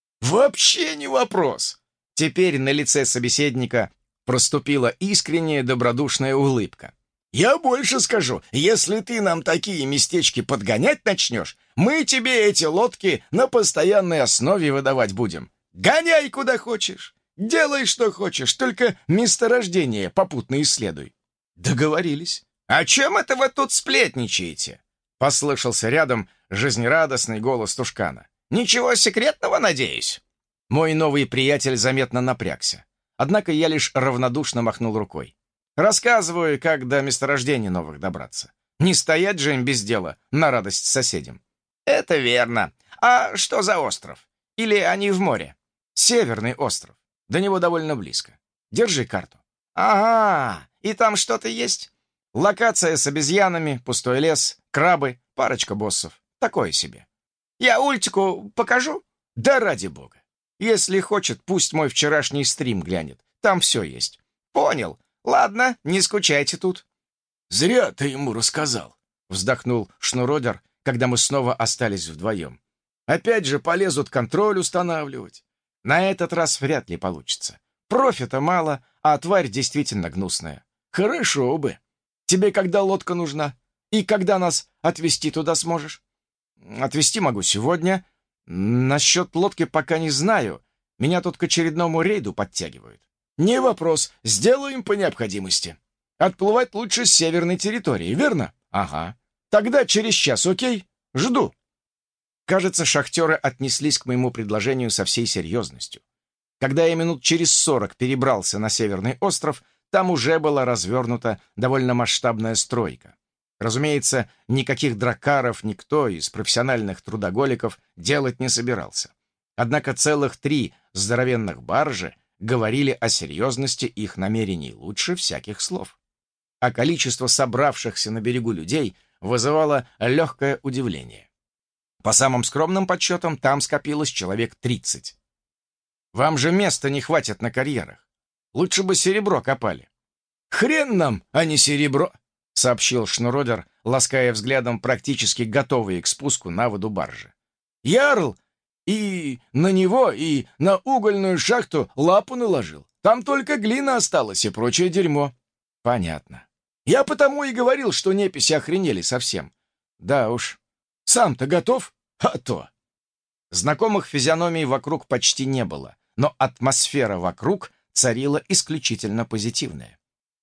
S1: «Вообще не вопрос!» Теперь на лице собеседника проступила искренняя добродушная улыбка. «Я больше скажу, если ты нам такие местечки подгонять начнешь, мы тебе эти лодки на постоянной основе выдавать будем. Гоняй куда хочешь, делай что хочешь, только месторождение попутно исследуй». «Договорились». «О чем это вы тут сплетничаете?» — послышался рядом жизнерадостный голос Тушкана. «Ничего секретного, надеюсь?» Мой новый приятель заметно напрягся. Однако я лишь равнодушно махнул рукой. Рассказываю, как до месторождений новых добраться. Не стоять же им без дела, на радость соседям. «Это верно. А что за остров? Или они в море?» «Северный остров. До него довольно близко. Держи карту». «Ага, и там что-то есть?» «Локация с обезьянами, пустой лес, крабы, парочка боссов. Такое себе». «Я ультику покажу?» «Да ради бога. Если хочет, пусть мой вчерашний стрим глянет. Там все есть». «Понял. Ладно, не скучайте тут». «Зря ты ему рассказал», — вздохнул Шнуродер, когда мы снова остались вдвоем. «Опять же полезут контроль устанавливать. На этот раз вряд ли получится. Профита мало, а тварь действительно гнусная». «Хорошо бы. Тебе когда лодка нужна? И когда нас отвезти туда сможешь?» «Отвезти могу сегодня. Насчет лодки пока не знаю. Меня тут к очередному рейду подтягивают». «Не вопрос. Сделаем по необходимости. Отплывать лучше с северной территории, верно?» «Ага. Тогда через час, окей? Жду». Кажется, шахтеры отнеслись к моему предложению со всей серьезностью. Когда я минут через сорок перебрался на Северный остров, там уже была развернута довольно масштабная стройка. Разумеется, никаких дракаров никто из профессиональных трудоголиков делать не собирался. Однако целых три здоровенных баржи говорили о серьезности их намерений лучше всяких слов. А количество собравшихся на берегу людей вызывало легкое удивление. По самым скромным подсчетам, там скопилось человек тридцать. «Вам же места не хватит на карьерах. Лучше бы серебро копали». «Хрен нам, а не серебро», — сообщил Шнуродер, лаская взглядом практически готовые к спуску на воду баржи. «Ярл и на него, и на угольную шахту лапу наложил. Там только глина осталась и прочее дерьмо». «Понятно. Я потому и говорил, что неписи охренели совсем. Да уж. Сам-то готов? А то». Знакомых физиономий вокруг почти не было, но атмосфера вокруг царила исключительно позитивная.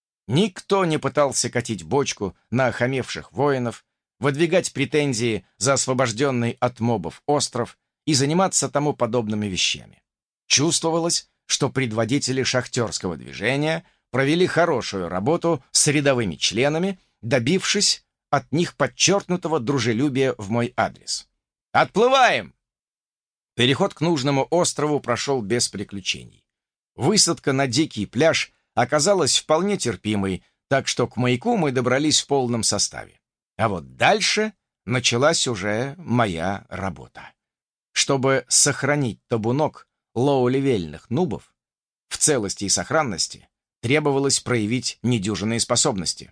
S1: Никто не пытался катить бочку на охамевших воинов, выдвигать претензии за освобожденный от мобов остров и заниматься тому подобными вещами. Чувствовалось, что предводители шахтерского движения провели хорошую работу с рядовыми членами, добившись от них подчеркнутого дружелюбия в мой адрес. «Отплываем!» Переход к нужному острову прошел без приключений. Высадка на дикий пляж оказалась вполне терпимой, так что к маяку мы добрались в полном составе. А вот дальше началась уже моя работа. Чтобы сохранить табунок лоу-левельных нубов в целости и сохранности, требовалось проявить недюжинные способности.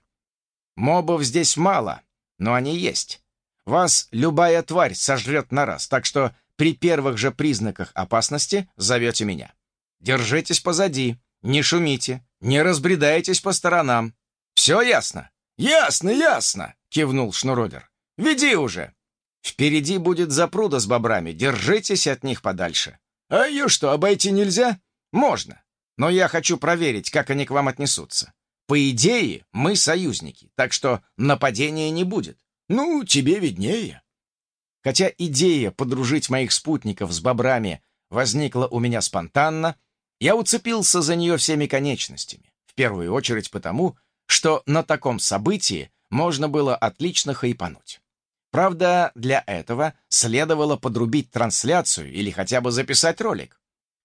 S1: Мобов здесь мало, но они есть. Вас любая тварь сожрет на раз, так что при первых же признаках опасности зовете меня. Держитесь позади, не шумите, не разбредайтесь по сторонам. Все ясно? Ясно, ясно, кивнул Шнуровер. Веди уже. Впереди будет запруда с бобрами, держитесь от них подальше. А ее что, обойти нельзя? Можно, но я хочу проверить, как они к вам отнесутся. По идее, мы союзники, так что нападения не будет. Ну, тебе виднее. Хотя идея подружить моих спутников с бобрами возникла у меня спонтанно, я уцепился за нее всеми конечностями, в первую очередь потому, что на таком событии можно было отлично хайпануть. Правда, для этого следовало подрубить трансляцию или хотя бы записать ролик.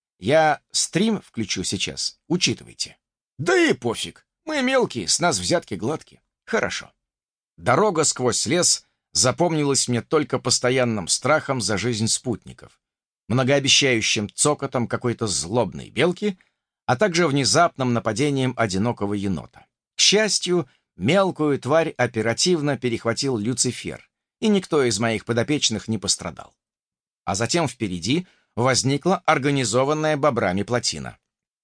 S1: Я стрим включу сейчас, учитывайте. Да и пофиг, мы мелкие, с нас взятки гладкие. Хорошо. Дорога сквозь лес запомнилась мне только постоянным страхом за жизнь спутников, многообещающим цокотом какой-то злобной белки, а также внезапным нападением одинокого енота. К счастью, мелкую тварь оперативно перехватил Люцифер, и никто из моих подопечных не пострадал. А затем впереди возникла организованная бобрами плотина.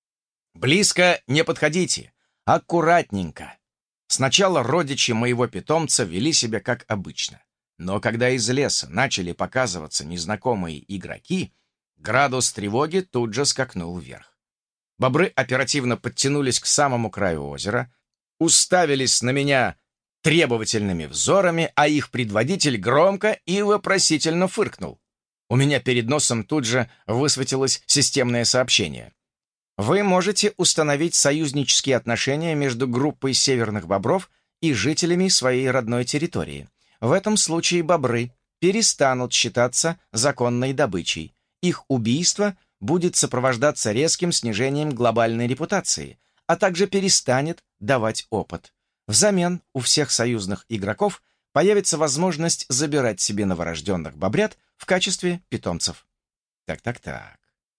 S1: «Близко не подходите, аккуратненько». Сначала родичи моего питомца вели себя как обычно, но когда из леса начали показываться незнакомые игроки, градус тревоги тут же скакнул вверх. Бобры оперативно подтянулись к самому краю озера, уставились на меня требовательными взорами, а их предводитель громко и вопросительно фыркнул. У меня перед носом тут же высветилось системное сообщение. Вы можете установить союзнические отношения между группой северных бобров и жителями своей родной территории. В этом случае бобры перестанут считаться законной добычей. Их убийство будет сопровождаться резким снижением глобальной репутации, а также перестанет давать опыт. Взамен у всех союзных игроков появится возможность забирать себе новорожденных бобрят в качестве питомцев. Так-так-так.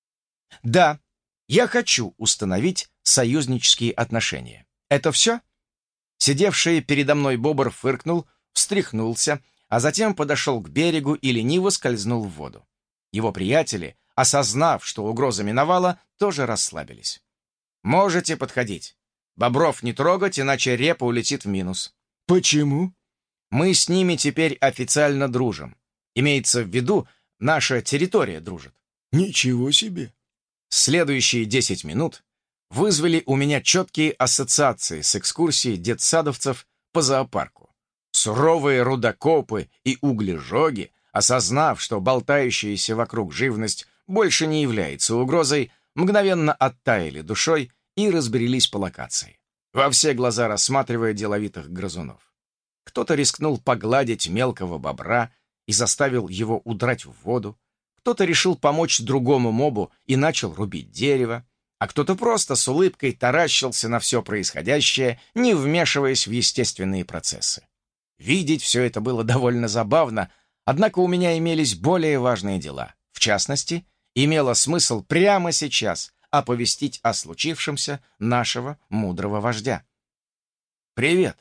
S1: Да, я хочу установить союзнические отношения. Это все? Сидевший передо мной бобр фыркнул, встряхнулся, а затем подошел к берегу и лениво скользнул в воду. Его приятели, осознав, что угроза миновала, тоже расслабились. Можете подходить. Бобров не трогать, иначе репа улетит в минус. Почему? Мы с ними теперь официально дружим. Имеется в виду, наша территория дружит. Ничего себе! Следующие десять минут вызвали у меня четкие ассоциации с экскурсией детсадовцев по зоопарку. Суровые рудокопы и углежоги, осознав, что болтающаяся вокруг живность больше не является угрозой, мгновенно оттаяли душой и разбрелись по локации, во все глаза рассматривая деловитых грызунов. Кто-то рискнул погладить мелкого бобра и заставил его удрать в воду, кто-то решил помочь другому мобу и начал рубить дерево, а кто-то просто с улыбкой таращился на все происходящее, не вмешиваясь в естественные процессы. Видеть все это было довольно забавно, однако у меня имелись более важные дела. В частности, имело смысл прямо сейчас оповестить о случившемся нашего мудрого вождя. «Привет!»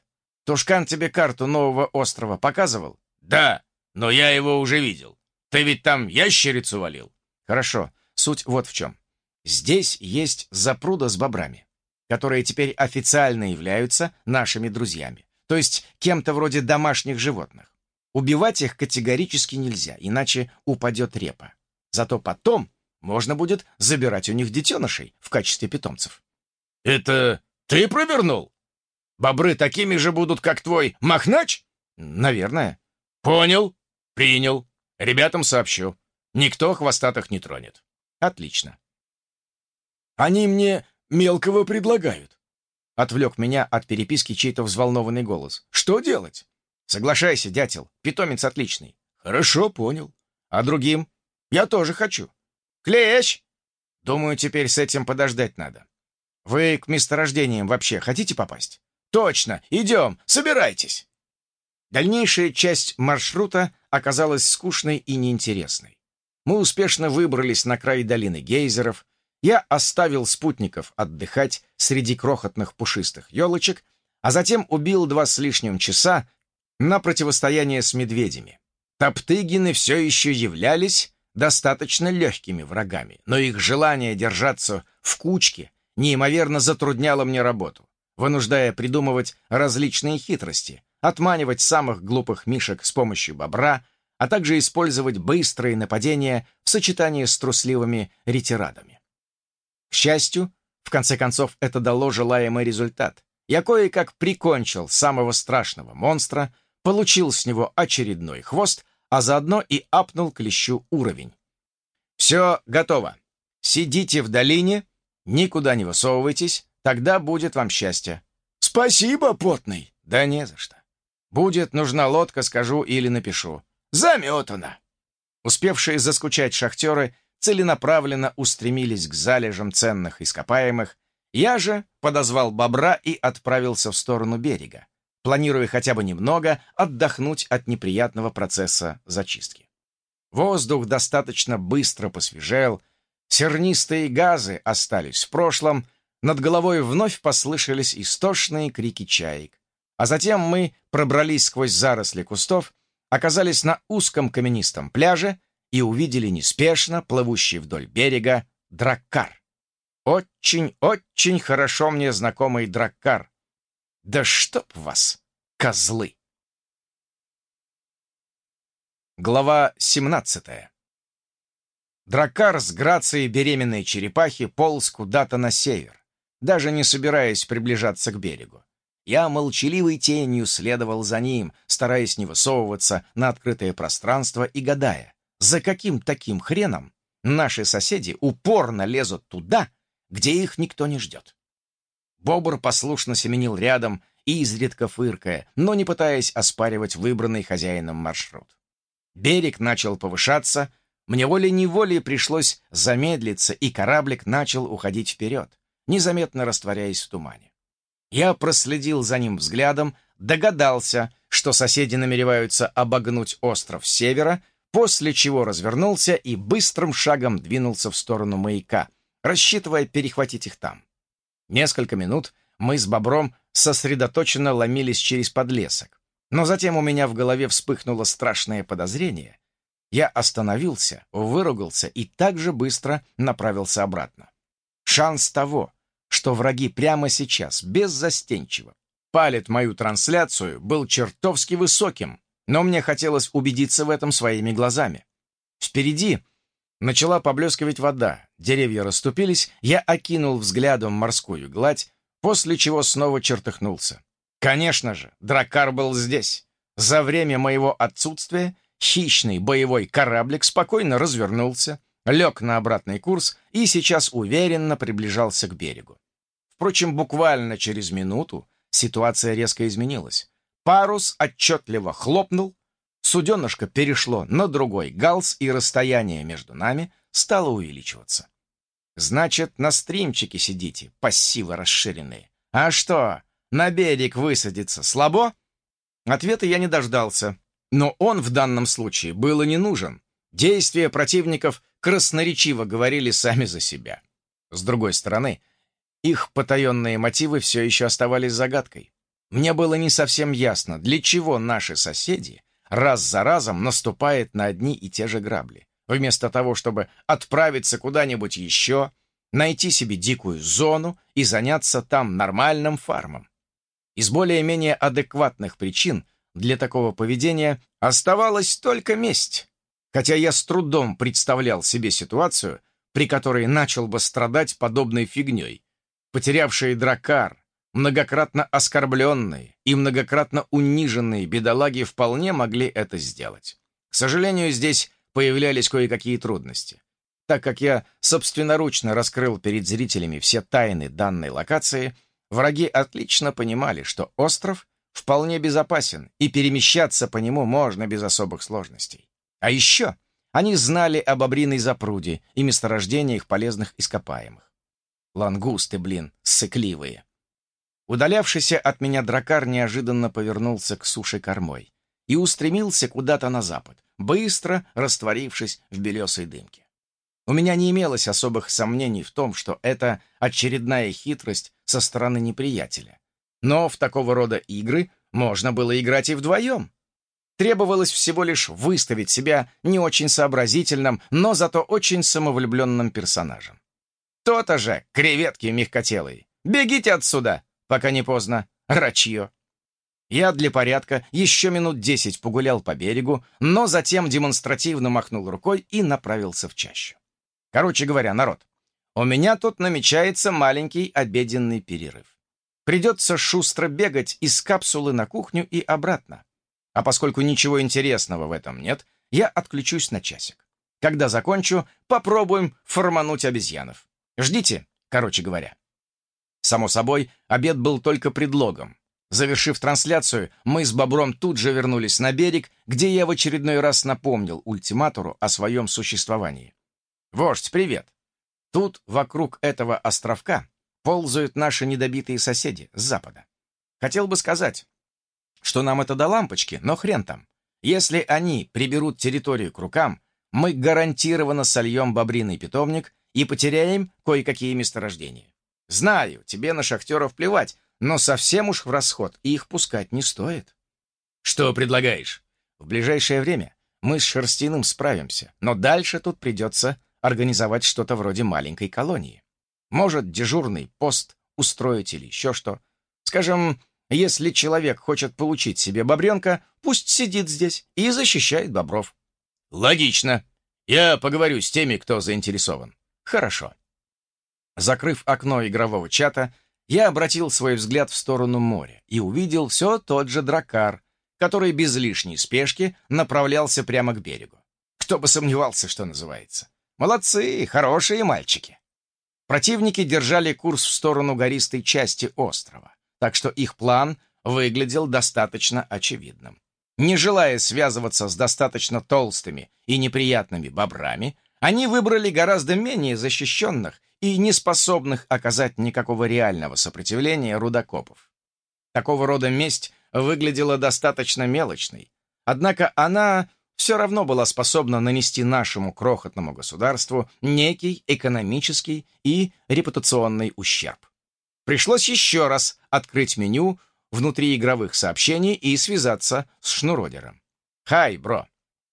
S1: Тушкан тебе карту нового острова показывал?
S2: Да, но я его уже видел. Ты ведь там ящерицу валил.
S1: Хорошо, суть вот в чем. Здесь есть запруда с бобрами, которые теперь официально являются нашими друзьями, то есть кем-то вроде домашних животных. Убивать их категорически нельзя, иначе упадет репа. Зато потом можно будет забирать у них детенышей в качестве питомцев.
S2: Это ты провернул? Бобры такими же будут, как твой Махнач?
S1: Наверное.
S2: Понял, принял. Ребятам сообщу. Никто хвостатых не тронет.
S1: Отлично.
S2: Они мне мелкого предлагают.
S1: Отвлек меня от переписки чей-то взволнованный голос. Что делать? Соглашайся, дятел, питомец отличный.
S2: Хорошо, понял.
S1: А другим? Я тоже хочу. Клещ! Думаю, теперь с этим подождать надо. Вы к месторождениям вообще хотите попасть?
S2: Точно, идем, собирайтесь.
S1: Дальнейшая часть маршрута оказалась скучной и неинтересной. Мы успешно выбрались на край долины гейзеров. Я оставил спутников отдыхать среди крохотных пушистых елочек, а затем убил два с лишним часа на противостояние с медведями. Топтыгины все еще являлись достаточно легкими врагами, но их желание держаться в кучке неимоверно затрудняло мне работу, вынуждая придумывать различные хитрости, отманивать самых глупых мишек с помощью бобра, а также использовать быстрые нападения в сочетании с трусливыми ретирадами. К счастью, в конце концов, это дало желаемый результат. Я кое-как прикончил самого страшного монстра, получил с него очередной хвост, а заодно и апнул клещу уровень. Все готово. Сидите в долине, никуда не высовывайтесь, тогда будет вам счастье.
S2: Спасибо, потный.
S1: Да не за что. Будет нужна лодка, скажу или напишу.
S2: Заметано.
S1: Успевшие заскучать шахтеры целенаправленно устремились к залежам ценных ископаемых. Я же подозвал бобра и отправился в сторону берега, планируя хотя бы немного отдохнуть от неприятного процесса зачистки. Воздух достаточно быстро посвежел, сернистые газы остались в прошлом, над головой вновь послышались истошные крики чаек. А затем мы пробрались сквозь заросли кустов, оказались на узком каменистом пляже и увидели неспешно плывущий вдоль берега драккар. Очень-очень хорошо мне знакомый драккар. Да чтоб вас, козлы! Глава семнадцатая. Драккар с грацией беременной черепахи полз куда-то на север, даже не собираясь приближаться к берегу. Я молчаливой тенью следовал за ним, стараясь не высовываться на открытое пространство и гадая, за каким таким хреном наши соседи упорно лезут туда, где их никто не ждет. Бобр послушно семенил рядом, изредка фыркая, но не пытаясь оспаривать выбранный хозяином маршрут. Берег начал повышаться, мне волей-неволей пришлось замедлиться, и кораблик начал уходить вперед, незаметно растворяясь в тумане. Я проследил за ним взглядом, догадался, что соседи намереваются обогнуть остров с севера, после чего развернулся и быстрым шагом двинулся в сторону маяка, рассчитывая перехватить их там. Несколько минут мы с бобром сосредоточенно ломились через подлесок, но затем у меня в голове вспыхнуло страшное подозрение. Я остановился, выругался и так же быстро направился обратно. Шанс того, что враги прямо сейчас, беззастенчиво, палят мою трансляцию, был чертовски высоким, но мне хотелось убедиться в этом своими глазами. Впереди начала поблескивать вода, деревья расступились, я окинул взглядом морскую гладь, после чего снова чертыхнулся. Конечно же, драккар был здесь. За время моего отсутствия хищный боевой кораблик спокойно развернулся, лег на обратный курс и сейчас уверенно приближался к берегу. Впрочем, буквально через минуту ситуация резко изменилась. Парус отчетливо хлопнул, суденышко перешло на другой галс, и расстояние между нами стало увеличиваться. Значит, на стримчике сидите, пассивы расширенные. А что, на берег высадиться слабо? Ответа я не дождался, но он в данном случае был и не нужен. Действия противников красноречиво говорили сами за себя. С другой стороны, их потаенные мотивы все еще оставались загадкой. Мне было не совсем ясно, для чего наши соседи раз за разом наступают на одни и те же грабли, вместо того, чтобы отправиться куда-нибудь еще, найти себе дикую зону и заняться там нормальным фармом. Из более-менее адекватных причин для такого поведения оставалась только месть, хотя я с трудом представлял себе ситуацию, при которой начал бы страдать подобной фигней. Потерявшие дракар, многократно оскорбленные и многократно униженные бедолаги вполне могли это сделать. К сожалению, здесь появлялись кое-какие трудности. Так как я собственноручно раскрыл перед зрителями все тайны данной локации, враги отлично понимали, что остров вполне безопасен, и перемещаться по нему можно без особых сложностей. А еще они знали об Бобриной запруде и месторождениях полезных ископаемых. Лангусты, блин, ссыкливые. Удалявшийся от меня дракар неожиданно повернулся к суше кормой и устремился куда-то на запад, быстро растворившись в белесой дымке. У меня не имелось особых сомнений в том, что это очередная хитрость со стороны неприятеля. Но в такого рода игры можно было играть и вдвоем. Требовалось всего лишь выставить себя не очень сообразительным, но зато очень самовлюбленным персонажем. То-то же, креветки мягкотелые. Бегите отсюда, пока не поздно, рачье. Я для порядка еще минут десять погулял по берегу, но затем демонстративно махнул рукой и направился в чащу. Короче говоря, народ, у меня тут намечается маленький обеденный перерыв. Придется шустро бегать из капсулы на кухню и обратно. А поскольку ничего интересного в этом нет, я отключусь на часик. Когда закончу, попробуем формануть обезьянов. Ждите, короче говоря. Само собой, обед был только предлогом. Завершив трансляцию, мы с Бобром тут же вернулись на берег, где я в очередной раз напомнил ультиматору о своем существовании. «Вождь, привет! Тут, вокруг этого островка, ползают наши недобитые соседи с запада. Хотел бы сказать, что нам это до лампочки, но хрен там. Если они приберут территорию к рукам, мы гарантированно сольем бобриный питомник и потеряем кое-какие месторождения. Знаю, тебе на шахтеров плевать, но совсем уж в расход их пускать не стоит». «Что предлагаешь?» «В ближайшее время мы с Шерстяным справимся, но дальше тут придется организовать что-то вроде маленькой колонии. Может, дежурный пост устроить или еще что. Скажем, если человек хочет получить себе бобренка, пусть сидит здесь и защищает бобров». «Логично. Я поговорю с теми, кто заинтересован». «Хорошо». Закрыв окно игрового чата, я обратил свой взгляд в сторону моря и увидел все тот же дракар, который без лишней спешки направлялся прямо к берегу. Кто бы сомневался, что называется. Молодцы, хорошие мальчики. Противники держали курс в сторону гористой части острова, так что их план выглядел достаточно очевидным. Не желая связываться с достаточно толстыми и неприятными бобрами, они выбрали гораздо менее защищенных и неспособных оказать никакого реального сопротивления рудокопов. Такого рода месть выглядела достаточно мелочной, однако она все равно была способна нанести нашему крохотному государству некий экономический и репутационный ущерб. Пришлось еще раз открыть меню внутри игровых сообщений и связаться с Шнуродером. «Хай, бро!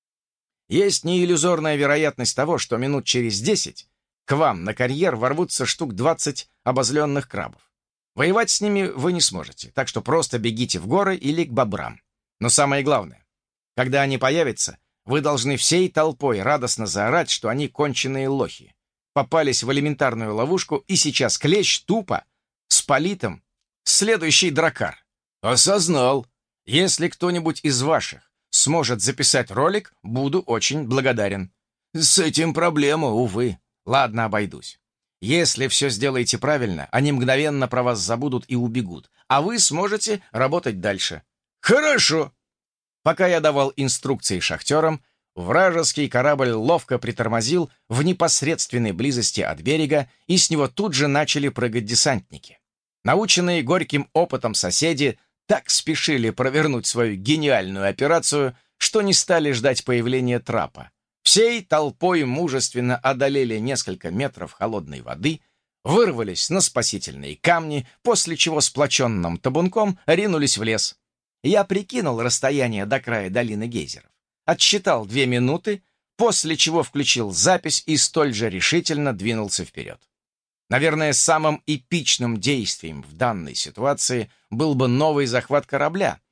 S1: Есть неиллюзорная вероятность того, что минут через десять к вам на карьер ворвутся штук двадцать обозленных крабов. Воевать с ними вы не сможете, так что просто бегите в горы или к бобрам. Но самое главное, когда они появятся, вы должны всей толпой радостно заорать, что они конченые лохи. Попались в элементарную ловушку, и сейчас клещ тупо спалит им следующий дракар. Осознал. Если кто-нибудь из ваших сможет записать ролик, буду очень благодарен. С этим проблема, увы. Ладно, обойдусь. Если все сделаете правильно, они мгновенно про вас забудут и убегут, а вы сможете работать дальше. Хорошо. Пока я давал инструкции шахтерам, вражеский корабль ловко притормозил в непосредственной близости от берега, и с него тут же начали прыгать десантники. Наученные горьким опытом соседи так спешили провернуть свою гениальную операцию, что не стали ждать появления трапа. Всей толпой мужественно одолели несколько метров холодной воды, вырвались на спасительные камни, после чего сплоченным табунком ринулись в лес. Я прикинул расстояние до края долины гейзеров, отсчитал две минуты, после чего включил запись и столь же решительно двинулся вперед. Наверное, самым эпичным действием в данной ситуации был бы новый захват корабля,